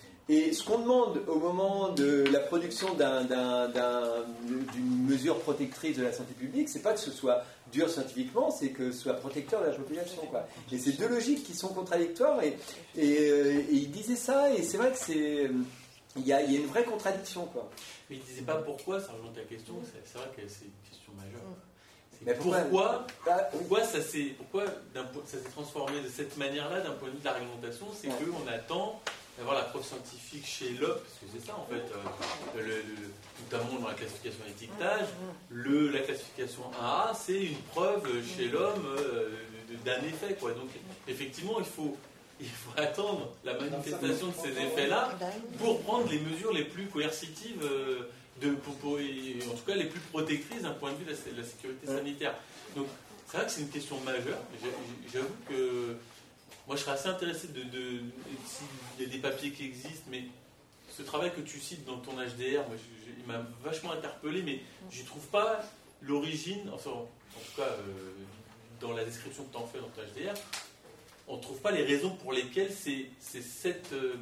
Et ce qu'on demande au moment de la production d'un, d'un, d'un, d'une mesure protectrice de la santé publique, c'est pas que ce soit dur scientifiquement, c'est que ce soit protecteur de la population, quoi. Et c'est deux logiques qui sont contradictoires. Et, et, et il disait ça, et c'est vrai que c'est... Il y a, il y a une vraie contradiction, quoi. Mais il disait pas pourquoi, ça rejoint ta question, c'est, c'est vrai que c'est une question majeure. Mais pourquoi, pourquoi, pourquoi, ça, s'est, pourquoi d'un, ça s'est transformé de cette manière-là d'un point de vue de la réglementation? C'est ouais. qu'on attend d'avoir la preuve scientifique chez l'O P, parce que c'est ça en fait, euh, le, le, notamment dans la classification d'étiquetage, le, la classification un A, c'est une preuve chez l'homme euh, d'un effet, quoi. Donc effectivement, il faut, il faut attendre la manifestation de ces effets-là pour prendre les mesures les plus coercitives. Euh, De, pour, pour, en tout cas les plus protectrices d'un point de vue de la, de la sécurité sanitaire. Donc c'est vrai que c'est une question majeure. J'avoue que moi je serais assez intéressé de, de, de s'il y a des papiers qui existent, mais ce travail que tu cites dans ton H D R, moi, je, je, il m'a vachement interpellé, mais je ne trouve pas l'origine, enfin en tout cas euh, dans la description que tu en fais dans ton H D R, on ne trouve pas les raisons pour lesquelles c'est, c'est cette... Euh,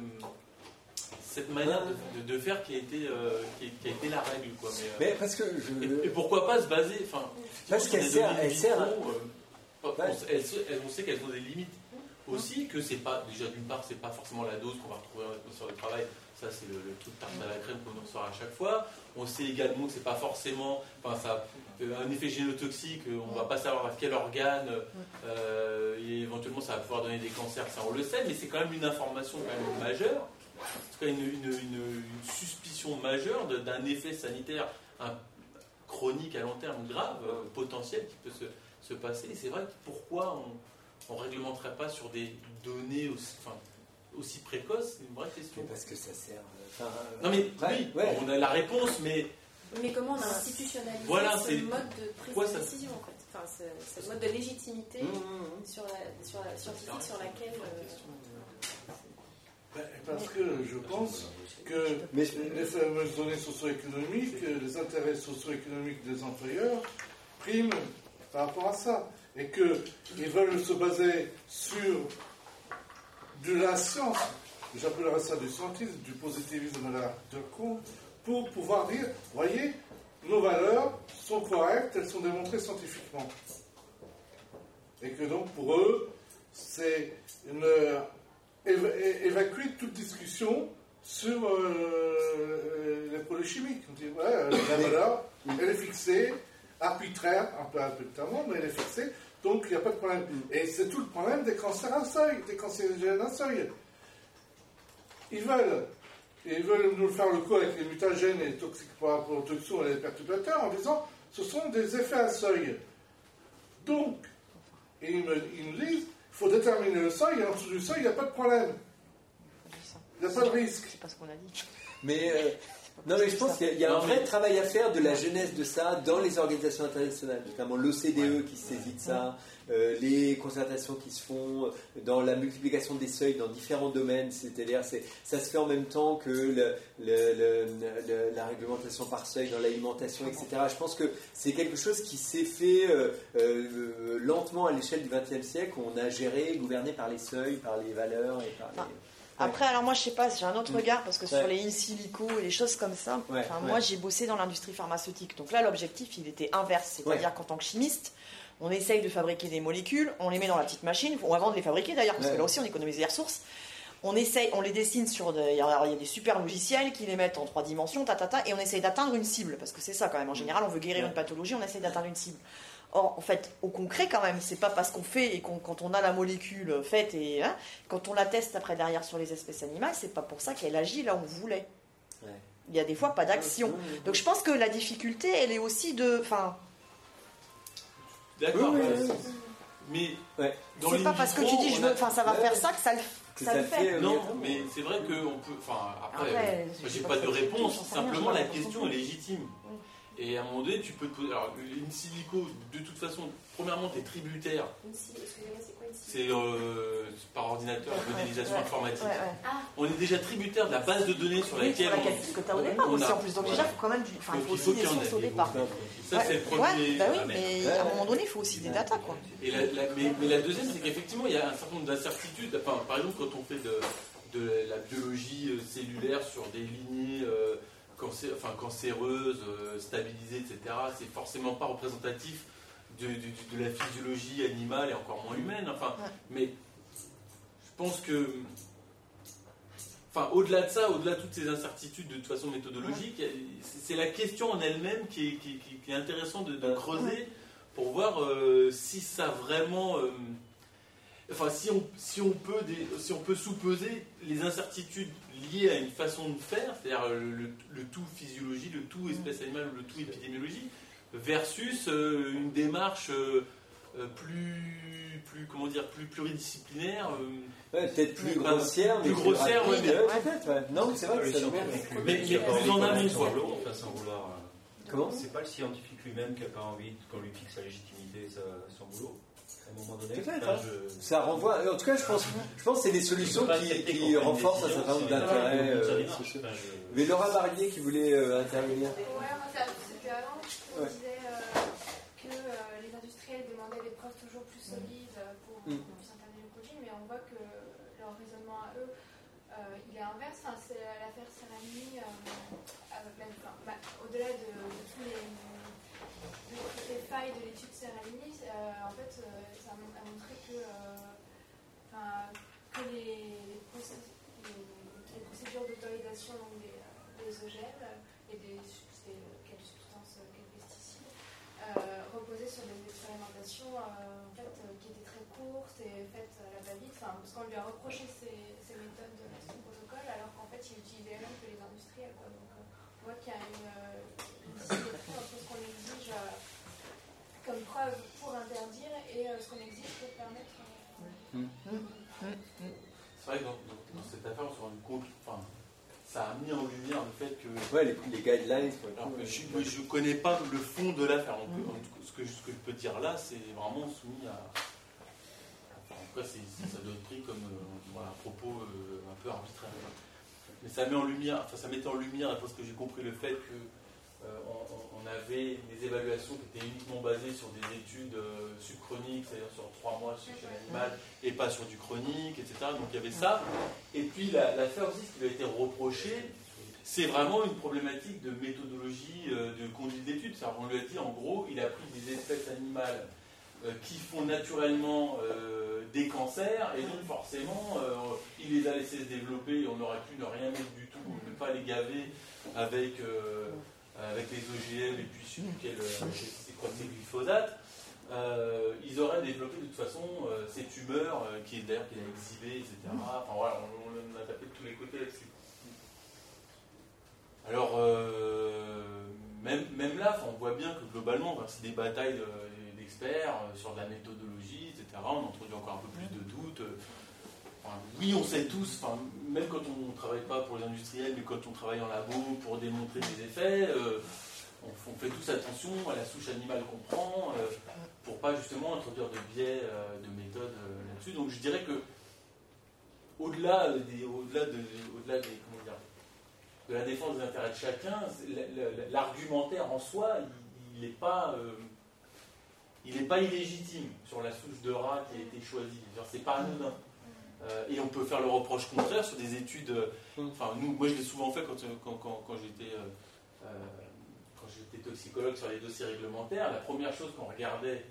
cette manière de, de, de faire qui a été, euh, qui, qui a été la règle, quoi. Mais, mais parce que je... et, et pourquoi pas se baser, enfin, parce qu'elle sert, elle sert. Euh, on, elle, on sait qu'elles ont des limites aussi, que c'est pas déjà d'une part c'est pas forcément la dose qu'on va retrouver dans l'atmosphère de travail, ça c'est le, le truc tarte à la crème qu'on en sort à chaque fois. On sait également que c'est pas forcément, enfin ça, un effet génotoxique, on va pas savoir à quel organe, euh, et éventuellement ça va pouvoir donner des cancers, ça on le sait, mais c'est quand même une information quand même majeure. En tout cas, une, une, une, une suspicion majeure de, d'un effet sanitaire un, chronique à long terme grave, euh, potentiel, qui peut se, se passer. Et c'est vrai que pourquoi on ne réglementerait pas sur des données aussi, enfin, aussi précoces? C'est une vraie question. Mais parce que ça sert. Enfin, non, mais ouais, oui, ouais. On a la réponse, mais. Mais comment on a institutionnalisé voilà, ce c'est... mode de prise quoi, de ça... décision, en fait. Enfin, ce, ce mode de légitimité mmh. sur, la, sur la scientifique sur laquelle. Euh, Parce que je pense que les fameuses données socio-économiques, les intérêts socio-économiques des employeurs priment par rapport à ça. Et qu'ils veulent se baser sur de la science, j'appellerais ça du scientisme, du positivisme de la de compte, pour pouvoir dire, voyez, nos valeurs sont correctes, elles sont démontrées scientifiquement. Et que donc pour eux, c'est une... évacuer toute discussion sur euh, les produits chimiques. On dit, ouais, la valeur, elle est fixée, arbitraire, un peu arbitrairement, mais elle est fixée, donc il n'y a pas de problème. Et c'est tout le problème des cancers à seuil, des cancérigènes à seuil. Ils veulent, ils veulent nous faire le coup avec les mutagènes et les toxiques pour la reproduction et les perturbateurs en disant, ce sont des effets à seuil. Donc, et ils, me, ils nous disent, il faut déterminer le seuil, et en dessous du seuil, il n'y a pas de problème. Il n'y a pas de risque. C'est pas ce qu'on a dit. Mais, euh, non, mais je pense qu'il y a, il y a un vrai travail à faire de la genèse de ça dans les organisations internationales, notamment l'O C D E qui se saisit de ça, euh, les concertations qui se font dans la multiplication des seuils dans différents domaines, c'est-à-dire c'est, ça se fait en même temps que le, le, le, le, la réglementation par seuil dans l'alimentation, et cetera. Je pense que c'est quelque chose qui s'est fait euh, euh, lentement à l'échelle du vingtième siècle, où on a géré, gouverné par les seuils, par les valeurs et par les... Après, alors moi, je sais pas, j'ai un autre mmh. regard, parce que ouais. sur les in silico et les choses comme ça, ouais, enfin, ouais. moi, j'ai bossé dans l'industrie pharmaceutique. Donc là, l'objectif, il était inverse. C'est-à-dire ouais. qu'en tant que chimiste, on essaye de fabriquer des molécules, on les met dans la petite machine, ou avant de les fabriquer d'ailleurs, parce ouais. que là aussi, on économise les ressources. on essaye, on les dessine sur des, alors il y a des super logiciels qui les mettent en trois dimensions, ta, ta, ta, et on essaye d'atteindre une cible, parce que c'est ça quand même. En général, on veut guérir une pathologie, on essaye d'atteindre une cible. Or, en fait, au concret quand même, c'est pas parce qu'on fait et qu'on, quand on a la molécule faite et hein, quand on la teste après derrière sur les espèces animales, c'est pas pour ça qu'elle agit là où on voulait. Ouais. Il y a des fois pas d'action. Donc je pense que la difficulté, elle est aussi de, enfin. D'accord. Oui, Ouais, oui, oui. Mais ouais. c'est pas parce que tu dis, je veux, enfin, ça va ouais, faire ça que ça le, que ça ça le fait. fait. Non, mais c'est vrai que on peut. Enfin, après, après euh, j'ai pas, pas de réponse. Simplement, la question est légitime. Oui. Et à un moment donné, tu peux te poser. Alors, in silico, de toute façon, premièrement, tu es tributaire. Excusez-moi, c'est quoi in silico ? C'est euh, par ordinateur, la modélisation ouais, informatique. Ouais, ouais. Ah. On est déjà tributaire de la base de données sur oui, laquelle. Sur laquelle on, que tu as au départ aussi, a, en plus. Donc, déjà, il faut quand même. Enfin, il faut aussi des sources au départ. Ça, ouais, c'est le premier. Ouais, bah oui, mais à un moment donné, il faut aussi des datas, quoi. Et la, la, mais, mais la deuxième, c'est qu'effectivement, il y a un certain nombre d'incertitudes. Enfin, par exemple, quand on fait de, de la biologie cellulaire sur des lignées. Euh, Cancé, enfin, cancéreuse, euh, stabilisée, et cetera, c'est forcément pas représentatif de, de, de la physiologie animale et encore moins humaine. Enfin, ouais. Mais je pense que, enfin, au-delà de ça, au-delà de toutes ces incertitudes de toute façon méthodologique, ouais. c'est la question en elle-même qui est, qui, qui, qui est intéressante de, de creuser ouais. pour voir euh, si ça vraiment. Euh, Enfin, si on, si, on peut des, si on peut sous-peser les incertitudes liées à une façon de faire, c'est-à-dire le, le, le tout physiologie, le tout espèce animale ou le tout épidémiologie, versus euh, une démarche euh, plus, plus, comment dire, plus pluridisciplinaire. Euh, ouais, peut-être plus grossière, plus grossière, mais ouais, peut-être. Ouais. Non, c'est vrai que ça mais, mais plus en amont, quoi. Enfin, sans vouloir. Comment ? C'est pas le scientifique lui-même qui n'a pas envie qu'on lui fixe sa légitimité, sa, son boulot. À un moment donné, enfin, je... ça renvoie. En tout cas, je pense, je pense que c'est des solutions qui, qui renforcent un certain nombre d'intérêts euh, sociaux. Mais Laura Barrier qui voulait euh, intervenir. Ouais, moi, c'était avant. On ouais. disait euh, que euh, les industriels demandaient des preuves toujours plus solides pour mm. s'interner le produit, mais on voit que leur raisonnement à eux, euh, il est inverse. Enfin, c'est l'affaire Serrani, euh, même, enfin, au-delà de, de tous les. De toutes les failles de l'étude Serralini, euh, en fait, euh, ça a montré que, euh, que les, les, procé- les, les procédures d'autorisation des, des O G M et des quelles substances, quels pesticides, euh, reposaient sur des expérimentations euh, en fait, euh, qui étaient très courtes et faites à la va-vite, parce qu'on lui a reproché ces, ces méthodes de son protocole, alors qu'en fait, il utilisait les mêmes que les industriels. Quoi. Donc, euh, on voit qu'il y a une, une symétrie entre ce qu'on exige euh, comme preuve pour interdire et euh, ce qu'on exige pour permettre. Euh... Mmh. Mmh. C'est vrai que dans, dans, dans cette affaire, on s'est rendu compte, enfin, ça a mis en lumière le fait que. Ouais, les, les guidelines. Alors que je ne connais pas le fond de l'affaire. Mmh. Ce, que, ce que je peux dire là, c'est vraiment soumis à. Enfin, en tout cas, c'est, ça doit être pris comme euh, voilà, un propos euh, un peu arbitraire. Mais ça met en lumière, enfin, ça mettait en lumière, parce que j'ai compris le fait que. Euh, on, on avait des évaluations qui étaient uniquement basées sur des études euh, subchroniques, c'est-à-dire sur trois mois chez, chez l'animal, et pas sur du chronique, et cetera. Donc il y avait ça. Et puis l'affaire aussi, ce qui lui a été reproché, c'est vraiment une problématique de méthodologie, euh, de conduite d'études. On lui a dit, en gros, il a pris des espèces animales euh, qui font naturellement euh, des cancers, et donc forcément, euh, il les a laissés se développer, et on aurait pu ne rien mettre du tout, ne pas les gaver avec... Euh, avec les O G M et puis je sais plus quel, c'est quoi, c'est glyphosate, euh, ils auraient développé de toute façon euh, ces tumeurs euh, qui est d'ailleurs qu'il a exhibé, et cetera. Enfin voilà, on, on a tapé de tous les côtés là-dessus. Alors euh, même, même là, on voit bien que globalement, enfin, c'est des batailles euh, d'experts euh, sur de la méthodologie, et cetera. On introduit encore un peu plus de doutes. Euh, Enfin, oui, on sait tous, enfin, même quand on ne travaille pas pour les industriels, mais quand on travaille en labo pour démontrer des effets, euh, on, on fait tous attention à la souche animale qu'on prend, euh, pour pas justement introduire de biais euh, de méthode euh, là-dessus. Donc je dirais que au-delà des, au-delà de, au-delà des, comment dire, de la défense des intérêts de chacun, l'argumentaire en soi, il n'est pas, euh, il n'est pas illégitime sur la souche de rat qui a été choisie. C'est pas anodin. Euh, et on peut faire le reproche contraire sur des études. Euh, enfin, nous, moi, je l'ai souvent fait quand, quand, quand, quand j'étais euh, euh, quand j'étais toxicologue sur les dossiers réglementaires. La première chose qu'on regardait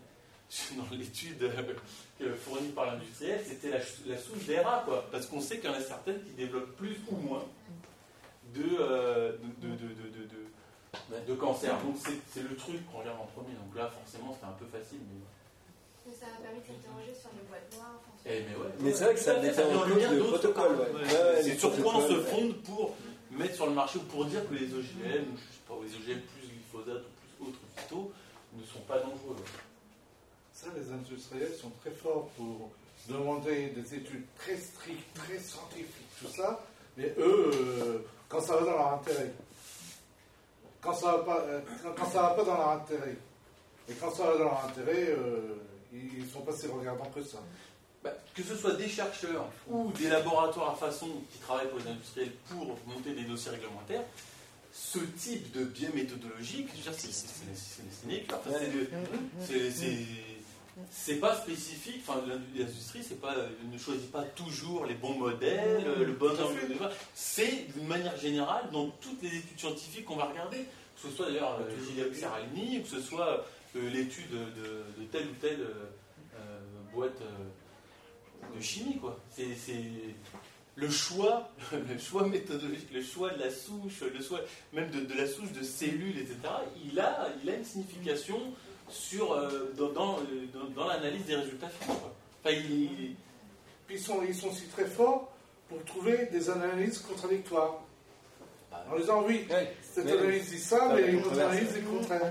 dans l'étude euh, fournie par l'industriel, c'était la, la souche des rats, quoi. Parce qu'on sait qu'il y en a certaines qui développent plus ou moins de, euh, de, de, de, de, de, de, de cancer. Donc c'est, c'est le truc qu'on regarde en premier. Donc là, forcément, c'était un peu facile. Mais... Mais ça a permis de s'interroger sur les boîtes noires. Enfin, Eh, mais, ouais. mais c'est vrai que ça mettait en cause le protocole. Ouais. Ouais, Ouais, ouais, c'est les sur quoi on se protocoles, fonde pour mettre sur le marché ou pour dire que les O G M, ou je sais pas, les O G M plus glyphosate ou plus autres phytos, ne sont pas dangereux. Ça, les industriels sont très forts pour demander des études très strictes, très scientifiques, tout ça, mais eux, euh, quand ça va dans leur intérêt, quand ça va pas, euh, quand, quand ça va pas dans leur intérêt, et quand ça va dans leur intérêt, euh, ils ne sont pas si regardants que ça. Bah, que ce soit des chercheurs ou des laboratoires à façon qui travaillent pour les industriels pour monter des dossiers réglementaires, ce type de biométhodologie, je veux dire, c'est, c'est, c'est, c'est, c'est, enfin, c'est, de, c'est, c'est, c'est pas spécifique, enfin l'industrie c'est pas, ne choisit pas toujours les bons modèles, le bon angle de voie. C'est d'une manière générale dans toutes les études scientifiques qu'on va regarder, que ce soit d'ailleurs Gilles Seralini, ou que ce soit euh, l'étude de, de telle ou telle euh, boîte euh, de chimie, quoi. C'est, c'est le choix, le choix méthodologique, le choix de la souche, le choix même de, de la souche de cellules, et cetera. Il a, il a une signification sur, euh, dans, dans, dans, dans l'analyse des résultats finaux. Enfin, il... Puis ils sont, ils sont aussi très forts pour trouver des analyses contradictoires. Bah, en disant oui, ouais, cette mais analyse dit ça, mais une autre analyse dit le contraire.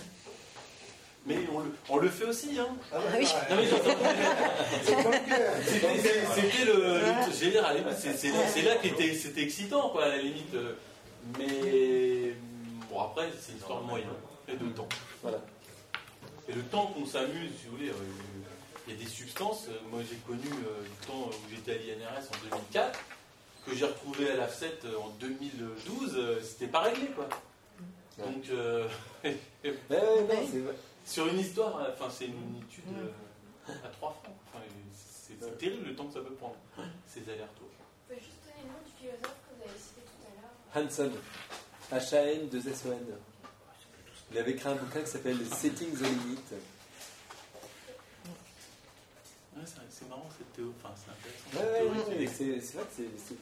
Mais on le, on le fait aussi, hein. Ah oui. Non, mais c'était, c'était le, le j'ai dire, c'est, c'est, c'est là que c'était, c'était excitant, quoi, à la limite. Mais bon, après, c'est une histoire de moyens et de temps. Voilà. Et le temps qu'on s'amuse, si vous voulez, il y a des substances. Moi, j'ai connu euh, le temps où j'étais à l'I N R S en deux mille quatre, que j'ai retrouvé à l'A F sept en deux mille douze. C'était pas réglé, quoi. Donc, euh, ouais, ouais, non, c'est vrai. Sur une histoire, enfin c'est une étude euh, à trois francs. Enfin, c'est, c'est terrible le temps que ça peut prendre, ces allers-retours. Vous pouvez juste donner le nom du philosophe que vous avez cité tout à l'heure. Hanson, H A N deux S O N. Il avait écrit un bouquin qui s'appelle Setting the Limit. Ouais, c'est, c'est marrant cette théorie, enfin c'est intéressant. Ouais, ouais, théorie, ouais, c'est, c'est vrai que c'est... c'est...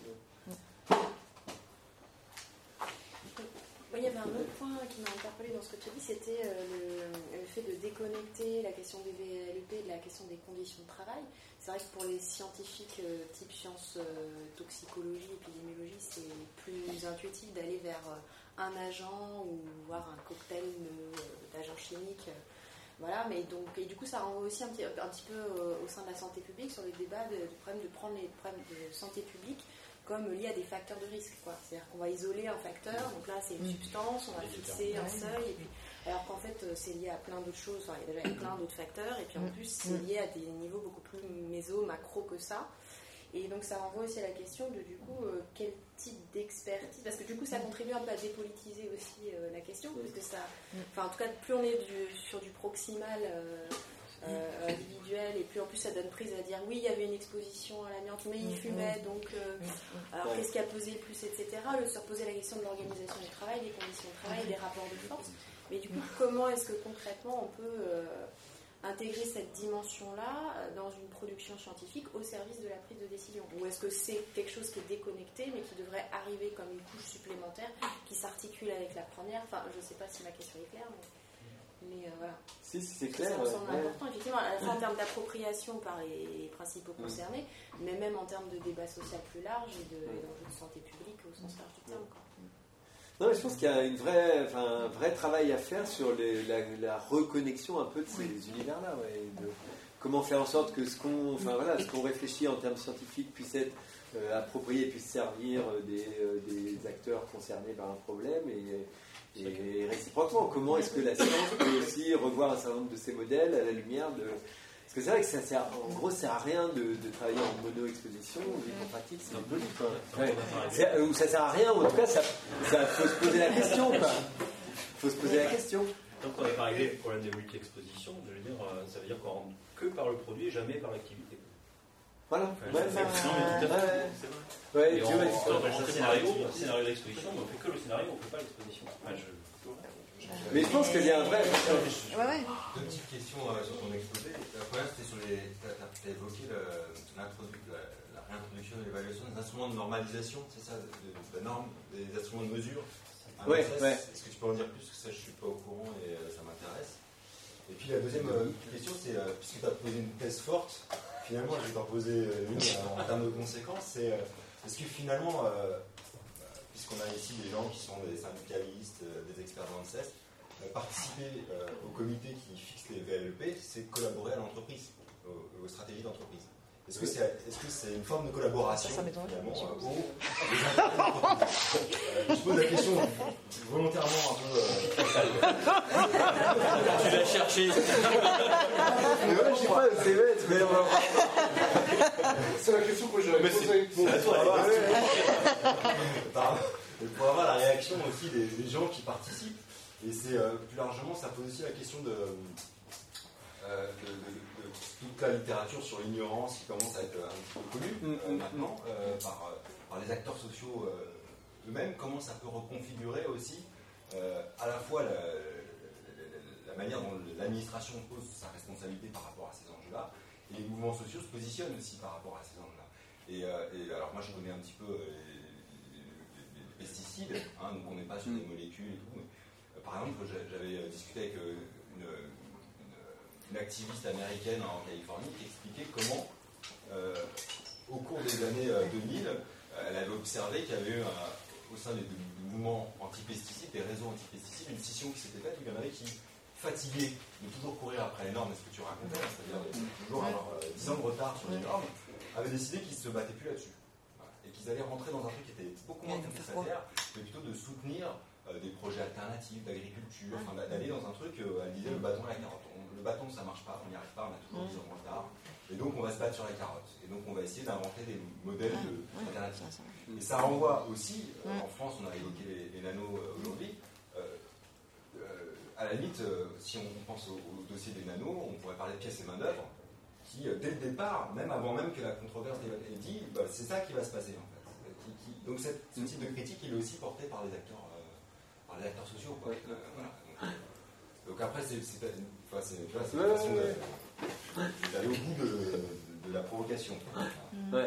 Oui, il y avait un autre point qui m'a interpellé dans ce que tu as dit, c'était euh, le, le fait de déconnecter la question des V L E P de la question des conditions de travail. C'est vrai que pour les scientifiques euh, type sciences, euh, toxicologie, épidémiologie, c'est plus intuitif d'aller vers euh, un agent ou voir un cocktail de, d'agents chimiques. Euh, voilà, mais donc, et du coup, ça renvoie aussi un petit, un petit peu euh, au sein de la santé publique sur le débat de, du problème de prendre les problèmes de santé publique comme lié à des facteurs de risque, quoi. C'est-à-dire qu'on va isoler un facteur, donc là c'est une substance, on va fixer un seuil, et puis, alors qu'en fait c'est lié à plein d'autres choses, enfin, il y a déjà plein d'autres facteurs, et puis en plus c'est lié à des niveaux beaucoup plus méso, macro que ça. Et donc ça renvoie aussi à la question de du coup euh, quel type d'expertise, parce que du coup ça contribue un peu à dépolitiser aussi euh, la question, parce que ça, enfin en tout cas plus on est du, sur du proximal euh, Euh, individuel, et puis en plus ça donne prise à dire oui il y avait une exposition à l'amiante mais il fumait donc euh, alors qu'est-ce qui a pesé le plus, etc. Le se reposer la question de l'organisation du travail, des conditions de travail, des rapports de force, mais du coup comment est-ce que concrètement on peut euh, intégrer cette dimension là dans une production scientifique au service de la prise de décision, ou est-ce que c'est quelque chose qui est déconnecté mais qui devrait arriver comme une couche supplémentaire qui s'articule avec la première, enfin je sais pas si ma question est claire mais Mais euh, voilà. Si, si, c'est clair. Ça me semble ouais. important, effectivement, à la fois en termes d'appropriation par les principaux concernés, mmh. mais même en termes de débat social plus large et, de, et d'enjeux de santé publique au sens large du terme. Quoi. Non, mais je pense qu'il y a une vraie, enfin, un vrai travail à faire sur les, la, la reconnexion un peu de ces oui. univers-là. Ouais, de comment faire en sorte que ce qu'on, enfin, voilà, ce qu'on réfléchit en termes scientifiques puisse être euh, approprié et puisse servir des, euh, des acteurs concernés par un problème. Et, Et réciproquement, comment est-ce que la science peut aussi revoir un certain nombre de ces modèles à la lumière de... Parce que c'est vrai que ça sert, en gros, ça sert à rien de, de travailler en mono-exposition, en pratique, c'est un peu quoi. Ouais. C'est, ou ça sert à rien, ou en tout cas, ça, ça faut se poser la question, quoi. Faut se poser la question. Donc on n'a pas réglé le problème des multi-expositions, je veux dire, ça veut dire qu'on rentre que par le produit et jamais par l'activité. Voilà. Enfin, ouais, c'est, c'est, non, mais tout à fait, c'est vrai. Ouais, et on, on, on, on fait un scénario, un scénario d'exposition, mais on fait que le scénario, on ne fait pas l'exposition. Enfin, je, Mais je pense qu'il y a un vrai. Ouais, ouais. Deux petites questions euh, sur ton exposé. La première, c'était sur les. Tu as évoqué le- l'introdu- la, la réintroduction de l'évaluation des instruments de normalisation, c'est ça, de, de la norme, des instruments de mesure. Un Ouais, O S S. ouais. Est-ce que tu peux en dire plus? Parce que ça, je ne suis pas au courant et euh, ça m'intéresse. Et puis la deuxième euh, question, c'est, euh, puisque tu as posé une thèse forte, finalement, je vais t'en poser euh, une euh, en termes de conséquences, c'est euh, est-ce que finalement, euh, puisqu'on a ici des gens qui sont des syndicalistes, euh, des experts dans le C E S, euh, participer euh, au comité qui fixe les V L E P, c'est collaborer à l'entreprise, aux, aux stratégies d'entreprise. Est-ce que c'est est -ce c'est une forme de collaboration Ça, ça m'étonnerait. finalement euh, aux, aux intérêts de l'entreprise? Euh, Je pose la question volontairement un peu. Euh, Tu l'as cherché. Mais ouais, je sais pas, c'est bête, mais on va- C'est la question que j'avais Mais c'est- posée. pour avoir, Pardon. Et pour avoir la réaction aussi des, des gens qui participent. Et c'est euh, plus largement, ça pose aussi la question de, euh, de, de- de toute la littérature sur l'ignorance qui commence à être un petit peu connue Mm, euh, mm, maintenant euh, par, euh, par les acteurs sociaux euh, eux-mêmes. Comment ça peut reconfigurer aussi euh, à la fois la, la- la manière dont l'administration pose sa responsabilité par rapport à ces enjeux-là, et les mouvements sociaux se positionnent aussi par rapport à ces enjeux-là. Et, euh, et alors moi je connais un petit peu euh, les, les- les pesticides, hein, donc on n'est pas sur des molécules et tout, mais euh, par exemple j'a- j'avais discuté avec euh, une, une, une activiste américaine en Californie qui expliquait comment euh, au cours des années euh, deux mille, euh, elle avait observé qu'il y avait eu un, au sein des, des mouvements anti-pesticides, des réseaux anti-pesticides, une scission qui s'était faite où il y en avait qui, fatigués de toujours courir après les normes, est-ce que tu racontais, hein, c'est-à-dire de toujours avoir euh, dix ans de retard sur les normes, avaient décidé qu'ils ne se battaient plus là-dessus. Voilà. Et qu'ils allaient rentrer dans un truc qui était beaucoup moins contestataire, mais plutôt de soutenir euh, des projets alternatifs, d'agriculture, enfin, d'aller dans un truc, euh, elle disait le bâton et la carotte. On- le bâton ça marche pas, on n'y arrive pas, on a toujours dix ans de retard. Et donc on va se battre sur la carotte. Et donc on va essayer d'inventer des modèles de, alternatifs. Et ça renvoie aussi, euh, en France on a évoqué les, les nanos euh, aujourd'hui, euh, euh, à la limite, euh, si on pense au, au dossier des nanos, on pourrait parler de pièces et main-d'œuvre, qui euh, dès le départ, même avant même que la controverse ait dit, bah, c'est ça qui va se passer en fait. Qui, qui, donc cette, ce type de critique, il est aussi porté par les acteurs, euh, par les acteurs sociaux. Quoi. Euh, voilà. donc, euh, donc après, c'est c'est, enfin, c'est, tu vois, c'est Ouais, une façon ouais, de- ouais. d'aller au bout de, de, de la provocation. Ouais.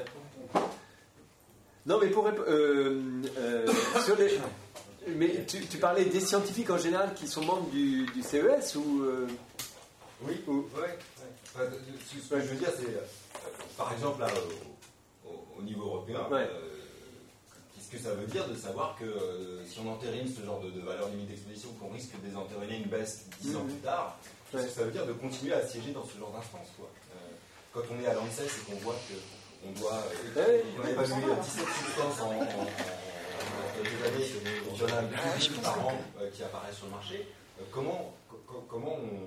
Non, mais pour rép- euh, euh, sur les. Mais tu, tu parlais des scientifiques en général qui sont membres du, du C E S ou. euh, Oui, ou- ouais, ouais. Enfin, ce ce que je veux dire, c'est, euh, par exemple, là, au, au- au niveau européen, Ouais. euh, qu'est-ce que ça veut dire de savoir que euh, si on entérine ce genre de, de valeur limite d'exposition, qu'on risque de désentériner une baisse dix ans Mhm. plus tard, qu'est-ce Ouais. que ça veut dire de continuer à siéger dans ce genre d'instance, quoi. Euh, quand on est à l'ANSES et qu'on voit qu'on doit Ouais. on a évalué dix-sept substances en, en, en- en quelques années, et qu'il y en a plus par an euh, qui apparaissent sur le marché, euh, comment, co- comment on,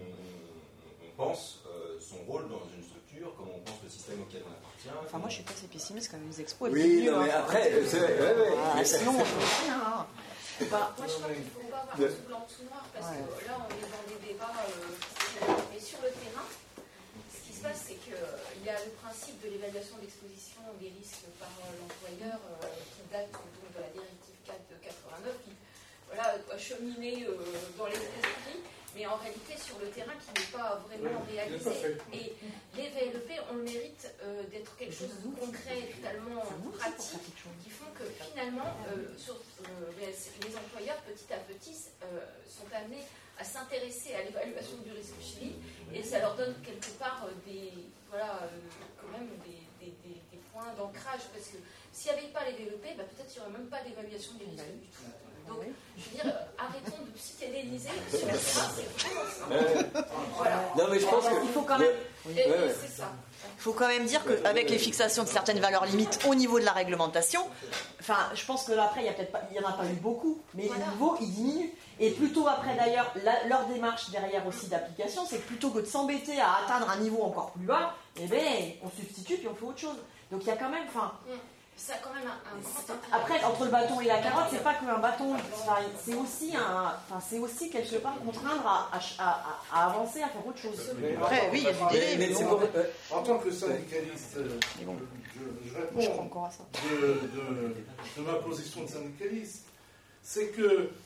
on pense euh, son rôle dans une structure, comment on pense le système auquel on appartient. Enfin, moi, je suis pas assez pessimiste quand même. Les expos, elles Oui, diminuent, non, mais hein. après, c'est vrai, ouais, ouais. Ah, Mais- sinon, on peut rien, hein. Bah, Moi, je crois qu'il ne faut pas voir De- tout blanc, tout noir, parce Ouais. que là, on est dans des débats. euh, mais sur le terrain, ce qui se passe, c'est qu'il y a le principe de l'évaluation d'exposition des risques par euh, l'employeur, euh, qui date donc de la directive quatre de quatre-vingt-neuf, qui voilà, doit cheminer euh, dans les esprits, mais en réalité, sur le terrain, qui n'est pas vraiment Oui, réalisé. tout à fait. Et les V L E P ont le mérite euh, d'être quelque chose de concret et totalement pratique, qui font que finalement, euh, sur, euh, les, les employeurs, petit à petit, euh, sont amenés à s'intéresser à l'évaluation du risque chimique, et ça leur donne quelque part euh, des, voilà, euh, quand même des, des, des, des points d'ancrage, parce que s'il n'y avait pas les V L E P, bah, peut-être qu'il n'y aurait même pas d'évaluation du risque du tout. Donc, je veux dire, euh, arrêtons de psychédéliser sur le terrain, c'est vraiment simple. Voilà. Non, mais je pense que. Il faut quand même. Et, Ouais, ouais. et c'est ça. Il faut quand même dire qu'avec les fixations de certaines valeurs limites au niveau de la réglementation, enfin, je pense que là, après, il y a peut-être pas, il y en a pas eu beaucoup, mais Voilà. le niveau, il diminue. Et plutôt après, d'ailleurs, la- leur démarche derrière aussi d'application, c'est que plutôt que de s'embêter à atteindre un niveau encore plus bas, eh ben, on substitue puis on fait autre chose. Donc il y a quand même, enfin, Ça a quand même un, un grand intérêt. après, entre le bâton et la carotte, c'est pas qu'un bâton, enfin, c'est aussi un, enfin, c'est aussi quelque part contraindre à, à, à- à avancer, à faire autre chose. Après, oui, il y a du délai, Mais mais c'est bon, pour- ouais. En tant que syndicaliste, euh, Mais bon. je, je je crois réponds encore à ça. de, de- de ma position de syndicaliste, c'est que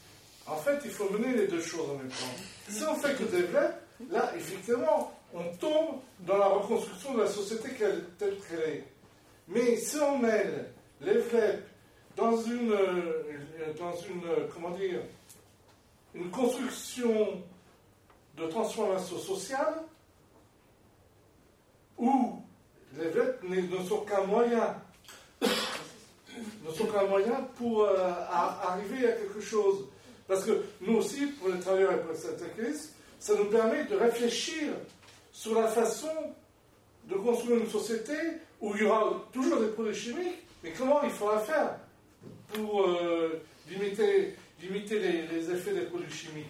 En fait, il faut mener les deux choses en même temps. Si on fait que des V L E P, là, effectivement, on tombe dans la reconstruction de la société telle qu'elle est. Mais si on mêle les V L E P dans une, dans une, comment dire, une construction de transformation sociale, où les V L E P ne sont qu'un moyen, ne sont qu'un moyen pour euh, à, arriver à quelque chose. Parce que nous aussi, pour les travailleurs et pour les syndicalistes, ça nous permet de réfléchir sur la façon de construire une société où il y aura toujours des produits chimiques, mais comment il faudra faire pour euh, limiter, limiter les, les effets des produits chimiques.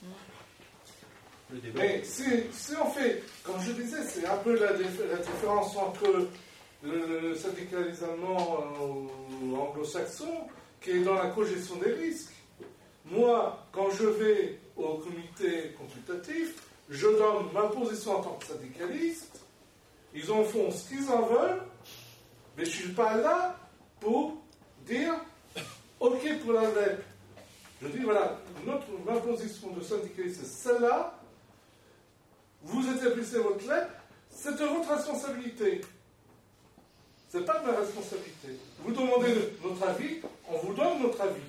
Mais si, si on fait, comme je disais, c'est un peu la, la différence entre le, le syndicalisme allemand ou anglo-saxon, qui est dans la cogestion des risques. Moi, quand je vais au comité consultatif, je donne ma position en tant que syndicaliste, ils en font ce qu'ils en veulent, mais je ne suis pas là pour dire OK pour la V L E P. Je dis voilà, notre, ma position de syndicaliste c'est celle-là, vous établissez votre V L E P, c'est de votre responsabilité. Ce n'est pas de ma responsabilité. Vous demandez notre avis, on vous donne notre avis.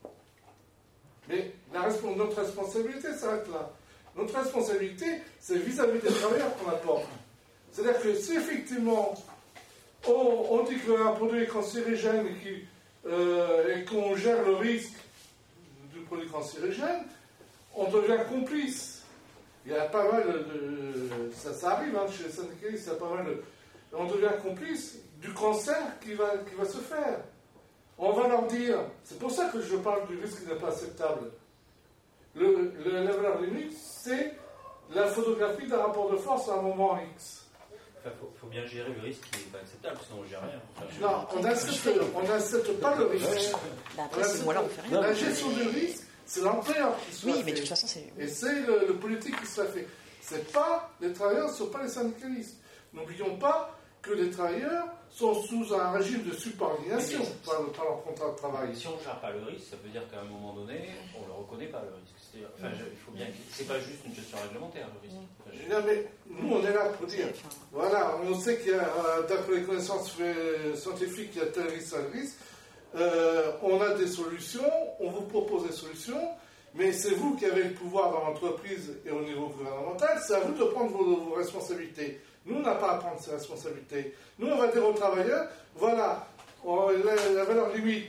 Mais la, notre responsabilité s'arrête là. Notre responsabilité, c'est vis-à-vis des travailleurs qu'on apporte. C'est-à-dire que si effectivement on, on dit qu'un produit est cancérigène et, qui, euh, et qu'on gère le risque du produit cancérigène, on devient complice. Il y a pas mal de... Ça, ça arrive hein, chez les syndicalistes, il y a pas mal de... On devient complice du cancer qui va, qui va se faire. On va leur dire, c'est pour ça que je parle du risque qui n'est pas acceptable. Le, le, la valeur limite, c'est la photographie d'un rapport de force à un moment X. Il enfin, faut, faut bien gérer le risque qui n'est pas acceptable, sinon on ne gère rien. Enfin, je... Non, on n'accepte pas le risque. Bah, après, c'est moi là, on fait rien. La gestion du risque, c'est l'employeur qui se Oui, fait. mais de toute façon, c'est... Et c'est le, le politique qui se fait. C'est pas les travailleurs, ce ne sont pas les syndicalistes. N'oublions pas que les travailleurs sont sous un régime de subordination oui, par, par leur contrat de travail. Si on ne gère pas le risque, ça veut dire qu'à un moment donné, on ne le reconnaît pas, le risque. Enfin, je, il faut bien... C'est pas juste une gestion réglementaire, le risque. Enfin, je... Non, mais nous, on est là pour dire, voilà, on sait qu'il y a, d'après les connaissances scientifiques, il y a tel risque, tel risque. Euh, on a des solutions, on vous propose des solutions, mais c'est vous qui avez le pouvoir dans l'entreprise et au niveau gouvernemental, c'est à vous de prendre vos, vos responsabilités. Nous, on n'a pas à prendre ces responsabilités. Nous, on va dire aux travailleurs, voilà, on, la, la valeur limite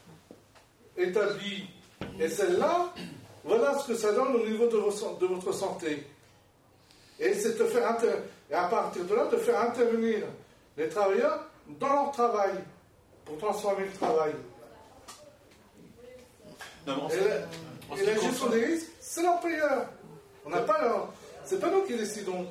établie est celle-là, voilà ce que ça donne au niveau de, vos, de votre santé. Et c'est de faire inter... et à partir de là, de faire intervenir les travailleurs dans leur travail, pour transformer le travail. Non, non, et la, et la gestion des risques, c'est l'employeur. On n'a pas leur... C'est pas nous qui décidons.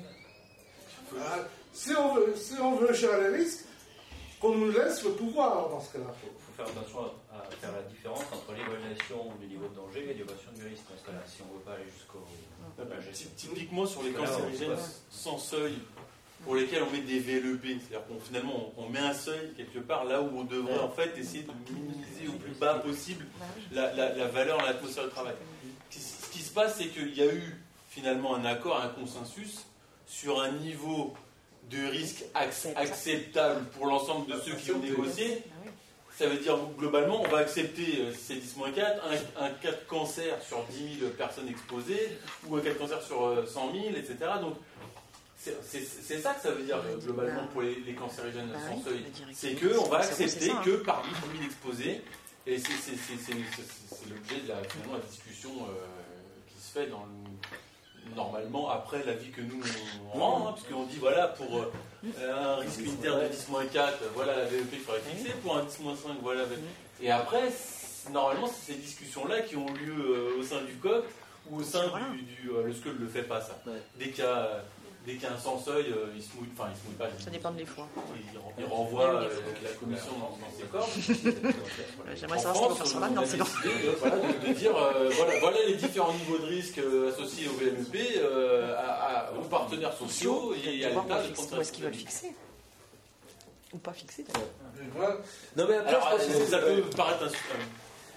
Si on veut, si on veut gérer les risques, qu'on nous laisse le pouvoir dans ce cas-là. Il faut faire attention à, à faire la différence entre l'évaluation du niveau de danger et l'évaluation du risque. Dans ce cas-là, si on ne veut pas aller jusqu'au... Typiquement sur les cancérigènes sans seuil, pour lesquels on met des V L E P, c'est-à-dire qu'on finalement on met un seuil quelque part là où on devrait en fait essayer de minimiser au plus bas possible la, la, la valeur dans l'atmosphère de travail. Ce qui se passe, c'est qu'il y a eu finalement un accord, un consensus sur un niveau de risque acceptable pour l'ensemble de ceux qui ont négocié. Ça veut dire globalement on va accepter C dix moins quatre, un, un cas de cancer sur dix mille personnes exposées ou un cas de cancer sur cent mille, et cetera. Donc c'est, c'est, c'est ça que ça veut dire globalement pour les, les cancérigènes bah sans oui, seuil. C'est qu'on va accepter ça, hein. que parmi dix mille exposés, et c'est, c'est, c'est, c'est, c'est, c'est l'objet de la, finalement, la discussion euh, qui se fait dans le, normalement après l'avis que nous on rend, hein, puisqu'on dit voilà pour euh, un risque unitaire de dix moins quatre, voilà la V E P qu'il faudrait fixer, pour un dix moins cinq, voilà. Et après, normalement, c'est ces discussions-là qui ont lieu euh, au sein du C O C ou au sein du. du euh, le S C U L ne le fait pas ça. Dès qu'il y a. Dès qu'il y a un sans seuil, euh, il se mouille, enfin il se mouille pas. Ça dépend des fois. Il, il renvoie euh, la commission dans, dans ses corps. J'aimerais savoir ce qu'on va faire sur là, non, c'est non. Voilà, de, de dire, euh, voilà, voilà les différents niveaux de risque euh, associés au V L E P, euh, à, à, aux partenaires sociaux et à l'État de prendre. Où est-ce qu'ils veulent fixer ? Ou pas fixer d'ailleurs. Non mais après, alors, je pense que ça peut paraître un.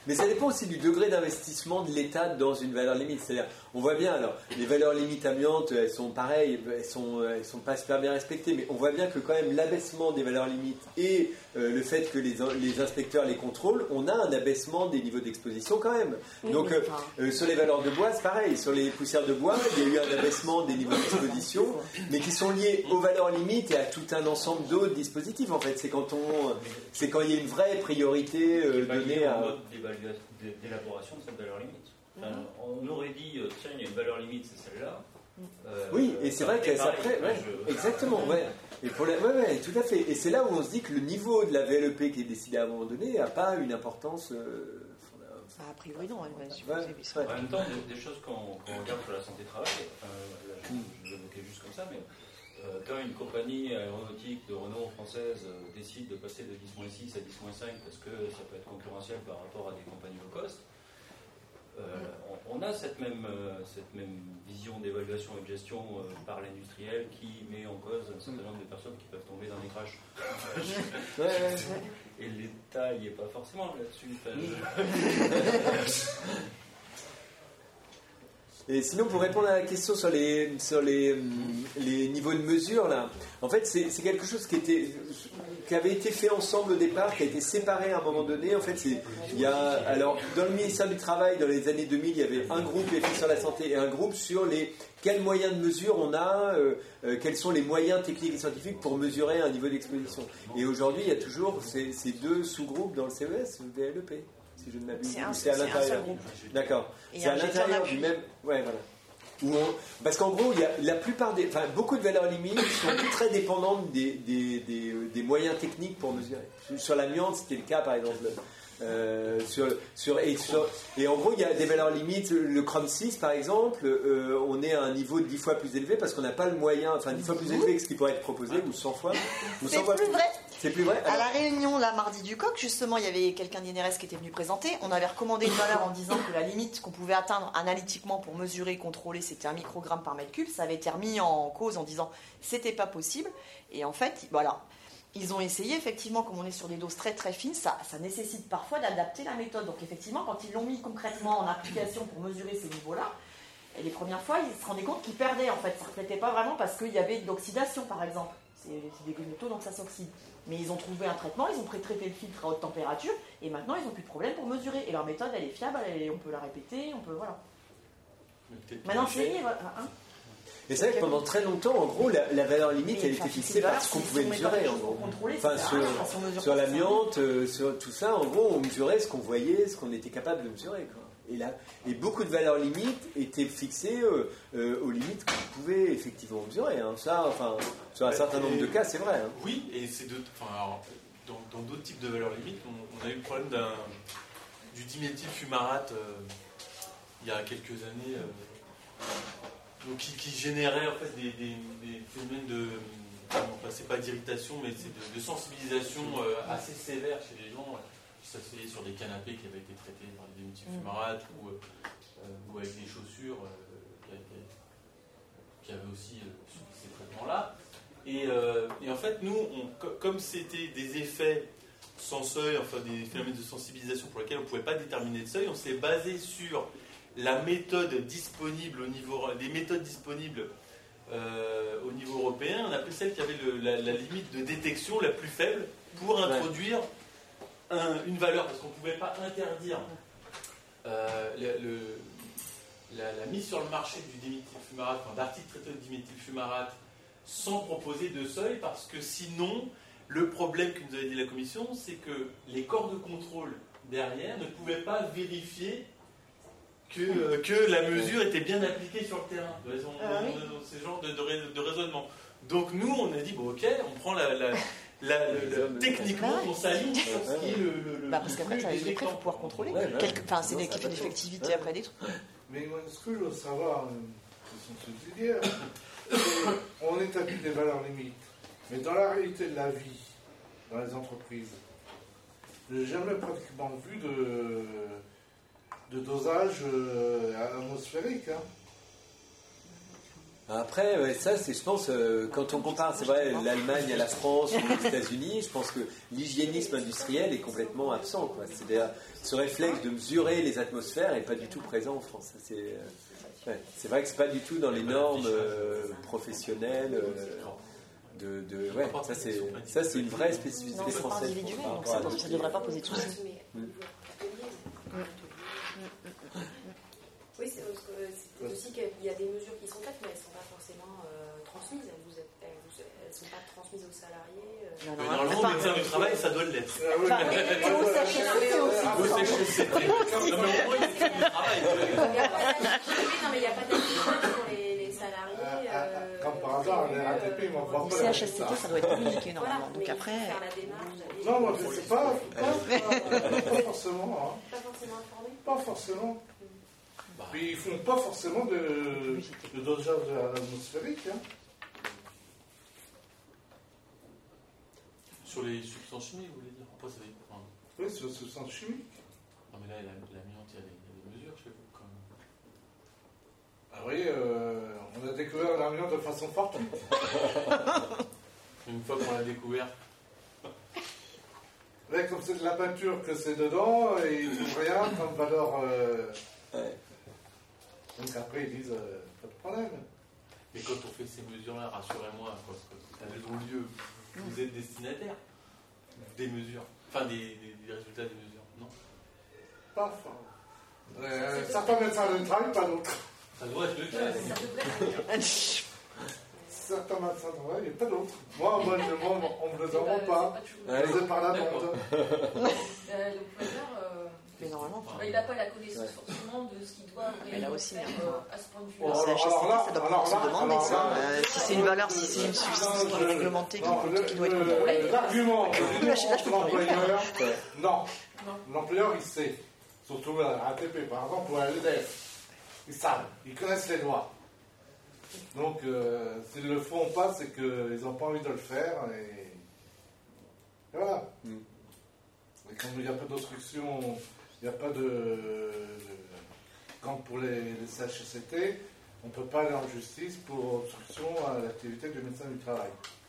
Mais ça dépend aussi du degré d'investissement de l'État dans une valeur limite. C'est-à-dire, on voit bien, alors, les valeurs limites amiantes, elles sont pareilles, elles sont, elles sont pas super bien respectées, mais on voit bien que quand même l'abaissement des valeurs limites et euh, le fait que les, les inspecteurs les contrôlent, on a un abaissement des niveaux d'exposition quand même. Oui, Donc, mais euh, enfin... euh, sur les valeurs de bois, c'est pareil. Sur les poussières de bois, il y a eu un abaissement des niveaux d'exposition, mais qui sont liés aux valeurs limites et à tout un ensemble d'autres dispositifs. En fait, c'est quand on, c'est quand il y a une vraie priorité euh, donnée à. Mode d'élaboration de cette valeur limite. Enfin, on aurait dit, euh, tiens, il y a une valeur limite, c'est celle-là. Euh, oui, et c'est vrai que c'est après, ouais, je... exactement, ouais. Et pour la... ouais, ouais, tout à fait. Et c'est là où on se dit que le niveau de la V L E P qui est décidé à un moment donné n'a pas une importance. Euh... A priori, non. Elle ouais, ouais. En même temps, des, des choses qu'on qu regarde sur la santé-travail, enfin, là, je, je l'évoquais juste comme ça, mais euh, quand une compagnie aéronautique de renom française euh, décide de passer de dix moins six à dix moins cinq parce que ça peut être concurrentiel par rapport à des compagnies low cost, euh, on, on a cette même, euh, cette même vision d'évaluation et de gestion euh, par l'industriel qui met en cause un certain nombre de personnes qui peuvent tomber dans des crashs. ouais, ouais, ouais. Et l'État n'y est pas forcément là-dessus. Enfin, je... Et sinon, pour répondre à la question sur les, sur les, les niveaux de mesure, là, en fait, c'est quelque chose qui, était, qui avait été fait ensemble au départ, qui a été séparé à un moment donné. En fait, il y a, alors, dans le ministère du Travail, dans les années deux mille, il y avait un groupe qui était sur la santé et un groupe sur les quels moyens de mesure on a, euh, euh, quels sont les moyens techniques et scientifiques pour mesurer un niveau d'exposition. Et aujourd'hui, il y a toujours ces, ces deux sous-groupes dans le C E S, le V L E P. Si je ne m'abuse, c'est à l'intérieur. D'accord. C'est à l'intérieur du même. Ouais, voilà. Où on... Parce qu'en gros, il y a la plupart des, enfin, beaucoup de valeurs limites sont très dépendantes des, des, des, des moyens techniques pour mesurer. Sur l'amiante, c'était le cas, par exemple. Euh, sur, sur, et, sur, et en gros, il y a des valeurs limites. Le Chrome six, par exemple, euh, on est à un niveau de dix fois plus élevé parce qu'on n'a pas le moyen, enfin dix fois plus élevé que ce qui pourrait être proposé, ou cent fois. C'est plus vrai. C'est plus vrai. À la réunion, la mardi du coq, justement, il y avait quelqu'un d'I N R S qui était venu présenter. On avait recommandé une valeur en disant que la limite qu'on pouvait atteindre analytiquement pour mesurer et contrôler, c'était un microgramme par mètre cube. Ça avait été remis en cause en disant c'était pas possible. Et en fait, voilà. Ils ont essayé, effectivement, comme on est sur des doses très très fines, ça, ça nécessite parfois d'adapter la méthode. Donc effectivement, quand ils l'ont mis concrètement en application pour mesurer ces niveaux-là, et les premières fois, ils se rendaient compte qu'ils perdaient en fait. Ça ne reflétait pas vraiment parce qu'il y avait de l'oxydation, par exemple. C'est des métaux, donc ça s'oxyde. Mais ils ont trouvé un traitement, ils ont pré-traité le filtre à haute température, et maintenant ils n'ont plus de problème pour mesurer. Et leur méthode, elle est fiable, elle est, on peut la répéter, on peut, voilà. Maintenant, c'est voilà, hein. Et c'est vrai que pendant très longtemps, en gros, la, la valeur limite, elle était fixée par ce qu'on pouvait mesurer, en gros. Enfin, sur, sur l'amiante, euh, sur tout ça, en gros, on mesurait ce qu'on voyait, ce qu'on était capable de mesurer, quoi. Et, là, et beaucoup de valeurs limites étaient fixées euh, euh, aux limites qu'on pouvait effectivement mesurer. Hein. Ça, enfin, sur un certain nombre de cas, c'est vrai. Hein. Oui, et c'est de, enfin, alors, dans d'autres types de valeurs limites, on, on a eu le problème du diméthylfumarate euh, il y a quelques années. Euh, Donc, qui, qui générait en fait des, des, des phénomènes de, enfin, c'est pas d'irritation, mais c'est de, de sensibilisation euh, assez sévère chez les gens, qui s'asseyaient sur des canapés qui avaient été traités par des diméthylfumarates mmh. ou, euh, ou avec des chaussures euh, qui, avaient, qui avaient aussi euh, subi ces traitements-là. Et, euh, et en fait, nous, on, comme c'était des effets sans seuil, enfin des phénomènes de sensibilisation pour lesquels on ne pouvait pas déterminer de seuil, on s'est basé sur la méthode disponible au niveau, les méthodes disponibles euh, au niveau européen. On appelait celle qui avait le, la, la limite de détection la plus faible pour introduire un, une valeur, parce qu'on ne pouvait pas interdire euh, le, le, la, la mise sur le marché du diméthylfumarate, enfin, d'articles traités de diméthylfumarate, sans proposer de seuil, parce que sinon, le problème que nous avait dit la Commission, c'est que les corps de contrôle derrière ne pouvaient pas vérifier Que, euh, que la mesure était bien appliquée sur le terrain, de raison, ah, oui. de, de, de, ce genre de, de, de raisonnement. Donc nous, on a dit, bon ok, on prend la, la, la, le, le, techniquement, on s'aligne sur ce qui est le, le, le bah, parce qu'après, ça les prêts, il faut pouvoir contrôler. Ouais, ouais. Quelque, enfin, c'est des effets d'effectivité après des trucs. Mais moi, ce que je veux savoir, question subsidiaire, on établit des valeurs limites. Mais dans la réalité de la vie, dans les entreprises, je n'ai jamais pratiquement vu de... de dosage euh, atmosphérique. Hein. Après, ouais, ça, c'est, je pense, euh, quand on compare, c'est vrai, l'Allemagne à la France ou les États-Unis, je pense que l'hygiénisme industriel est complètement absent, quoi. C'est-à-dire, ce réflexe de mesurer les atmosphères n'est pas du tout présent en France. C'est, euh, ouais, c'est vrai que c'est pas du tout dans les normes euh, professionnelles. Euh, de, de, ouais, ça c'est, ça c'est une vraie spécificité non, c'est pas française. individuel, donc ça ne devrait pas poser de soucis. Mm. Oui, c'est, c'est aussi qu'il y a des mesures qui sont faites, mais elles ne sont pas forcément euh, transmises. Elles ne sont pas transmises aux salariés. Euh... Non, non, normalement, au médecin du travail, ça doit l'être. Enfin, et au C H S C T aussi. Au C H S C T. Non, mais au moins, il y a du travail. Non, mais il n'y a pas d'activité pour les, les salariés. Euh, Comme par hasard, les R A T P, ils m'en voient Au pas. C H S C T, ça doit être communiqué normalement. Voilà, donc après. Faire la démarche, non, moi je ne sais pas, pas, pas, pas forcément. Hein. Pas forcément informé. Pas forcément. Puis ils font pas forcément de, de dosage atmosphérique. Hein. Sur les substances chimiques, vous voulez dire? Pourquoi ça enfin... Oui, sur les substances chimiques. Non, mais là, l'amiante, il y a des mesures chez vous, quand même. Ah oui, euh, on a découvert l'amiante de façon forte. Une fois qu'on l'a découvert. Mais comme c'est de la peinture que c'est dedans, et ils ne trouvent rien comme valeur. Euh... Ouais. Donc après, ils disent euh, pas de problème. Mais quand on fait ces mesures-là, rassurez-moi, quand elles ont lieu, vous êtes destinataire des mesures, enfin des, des, des résultats des mesures, non? Pas fort. Euh, certains médecins ne travaillent pas d'autres. Ça devrait être le cas. Certains médecins ne travaillent, mais pas d'autres. Moi, moi, je, moi on ne me les envoie pas. Je les ai par la bande. Le pointeur, mais normalement, il n'a pas la connaissance forcément de ce qu'il doit mais là aussi, faire euh, à ce point de vue. Le C H S C T, ça doit pouvoir se demander ça. Euh, si c'est une valeur, si c'est une substance qui est réglementée, qui, qui doit être contrôlée. L'argument de l'employeur, non. L'employeur, il sait. Surtout à la A T P, par exemple, ou à l'E D F. Ils savent, ils connaissent les lois. Donc, euh, s'ils le font pas, c'est qu'ils n'ont pas envie de le faire. Et, et voilà. Mm. Et comme il n'y a pas d'obstruction, il n'y a pas de, de. Comme pour les, les C H S C T, on ne peut pas aller en justice pour obstruction à l'activité du médecin du travail.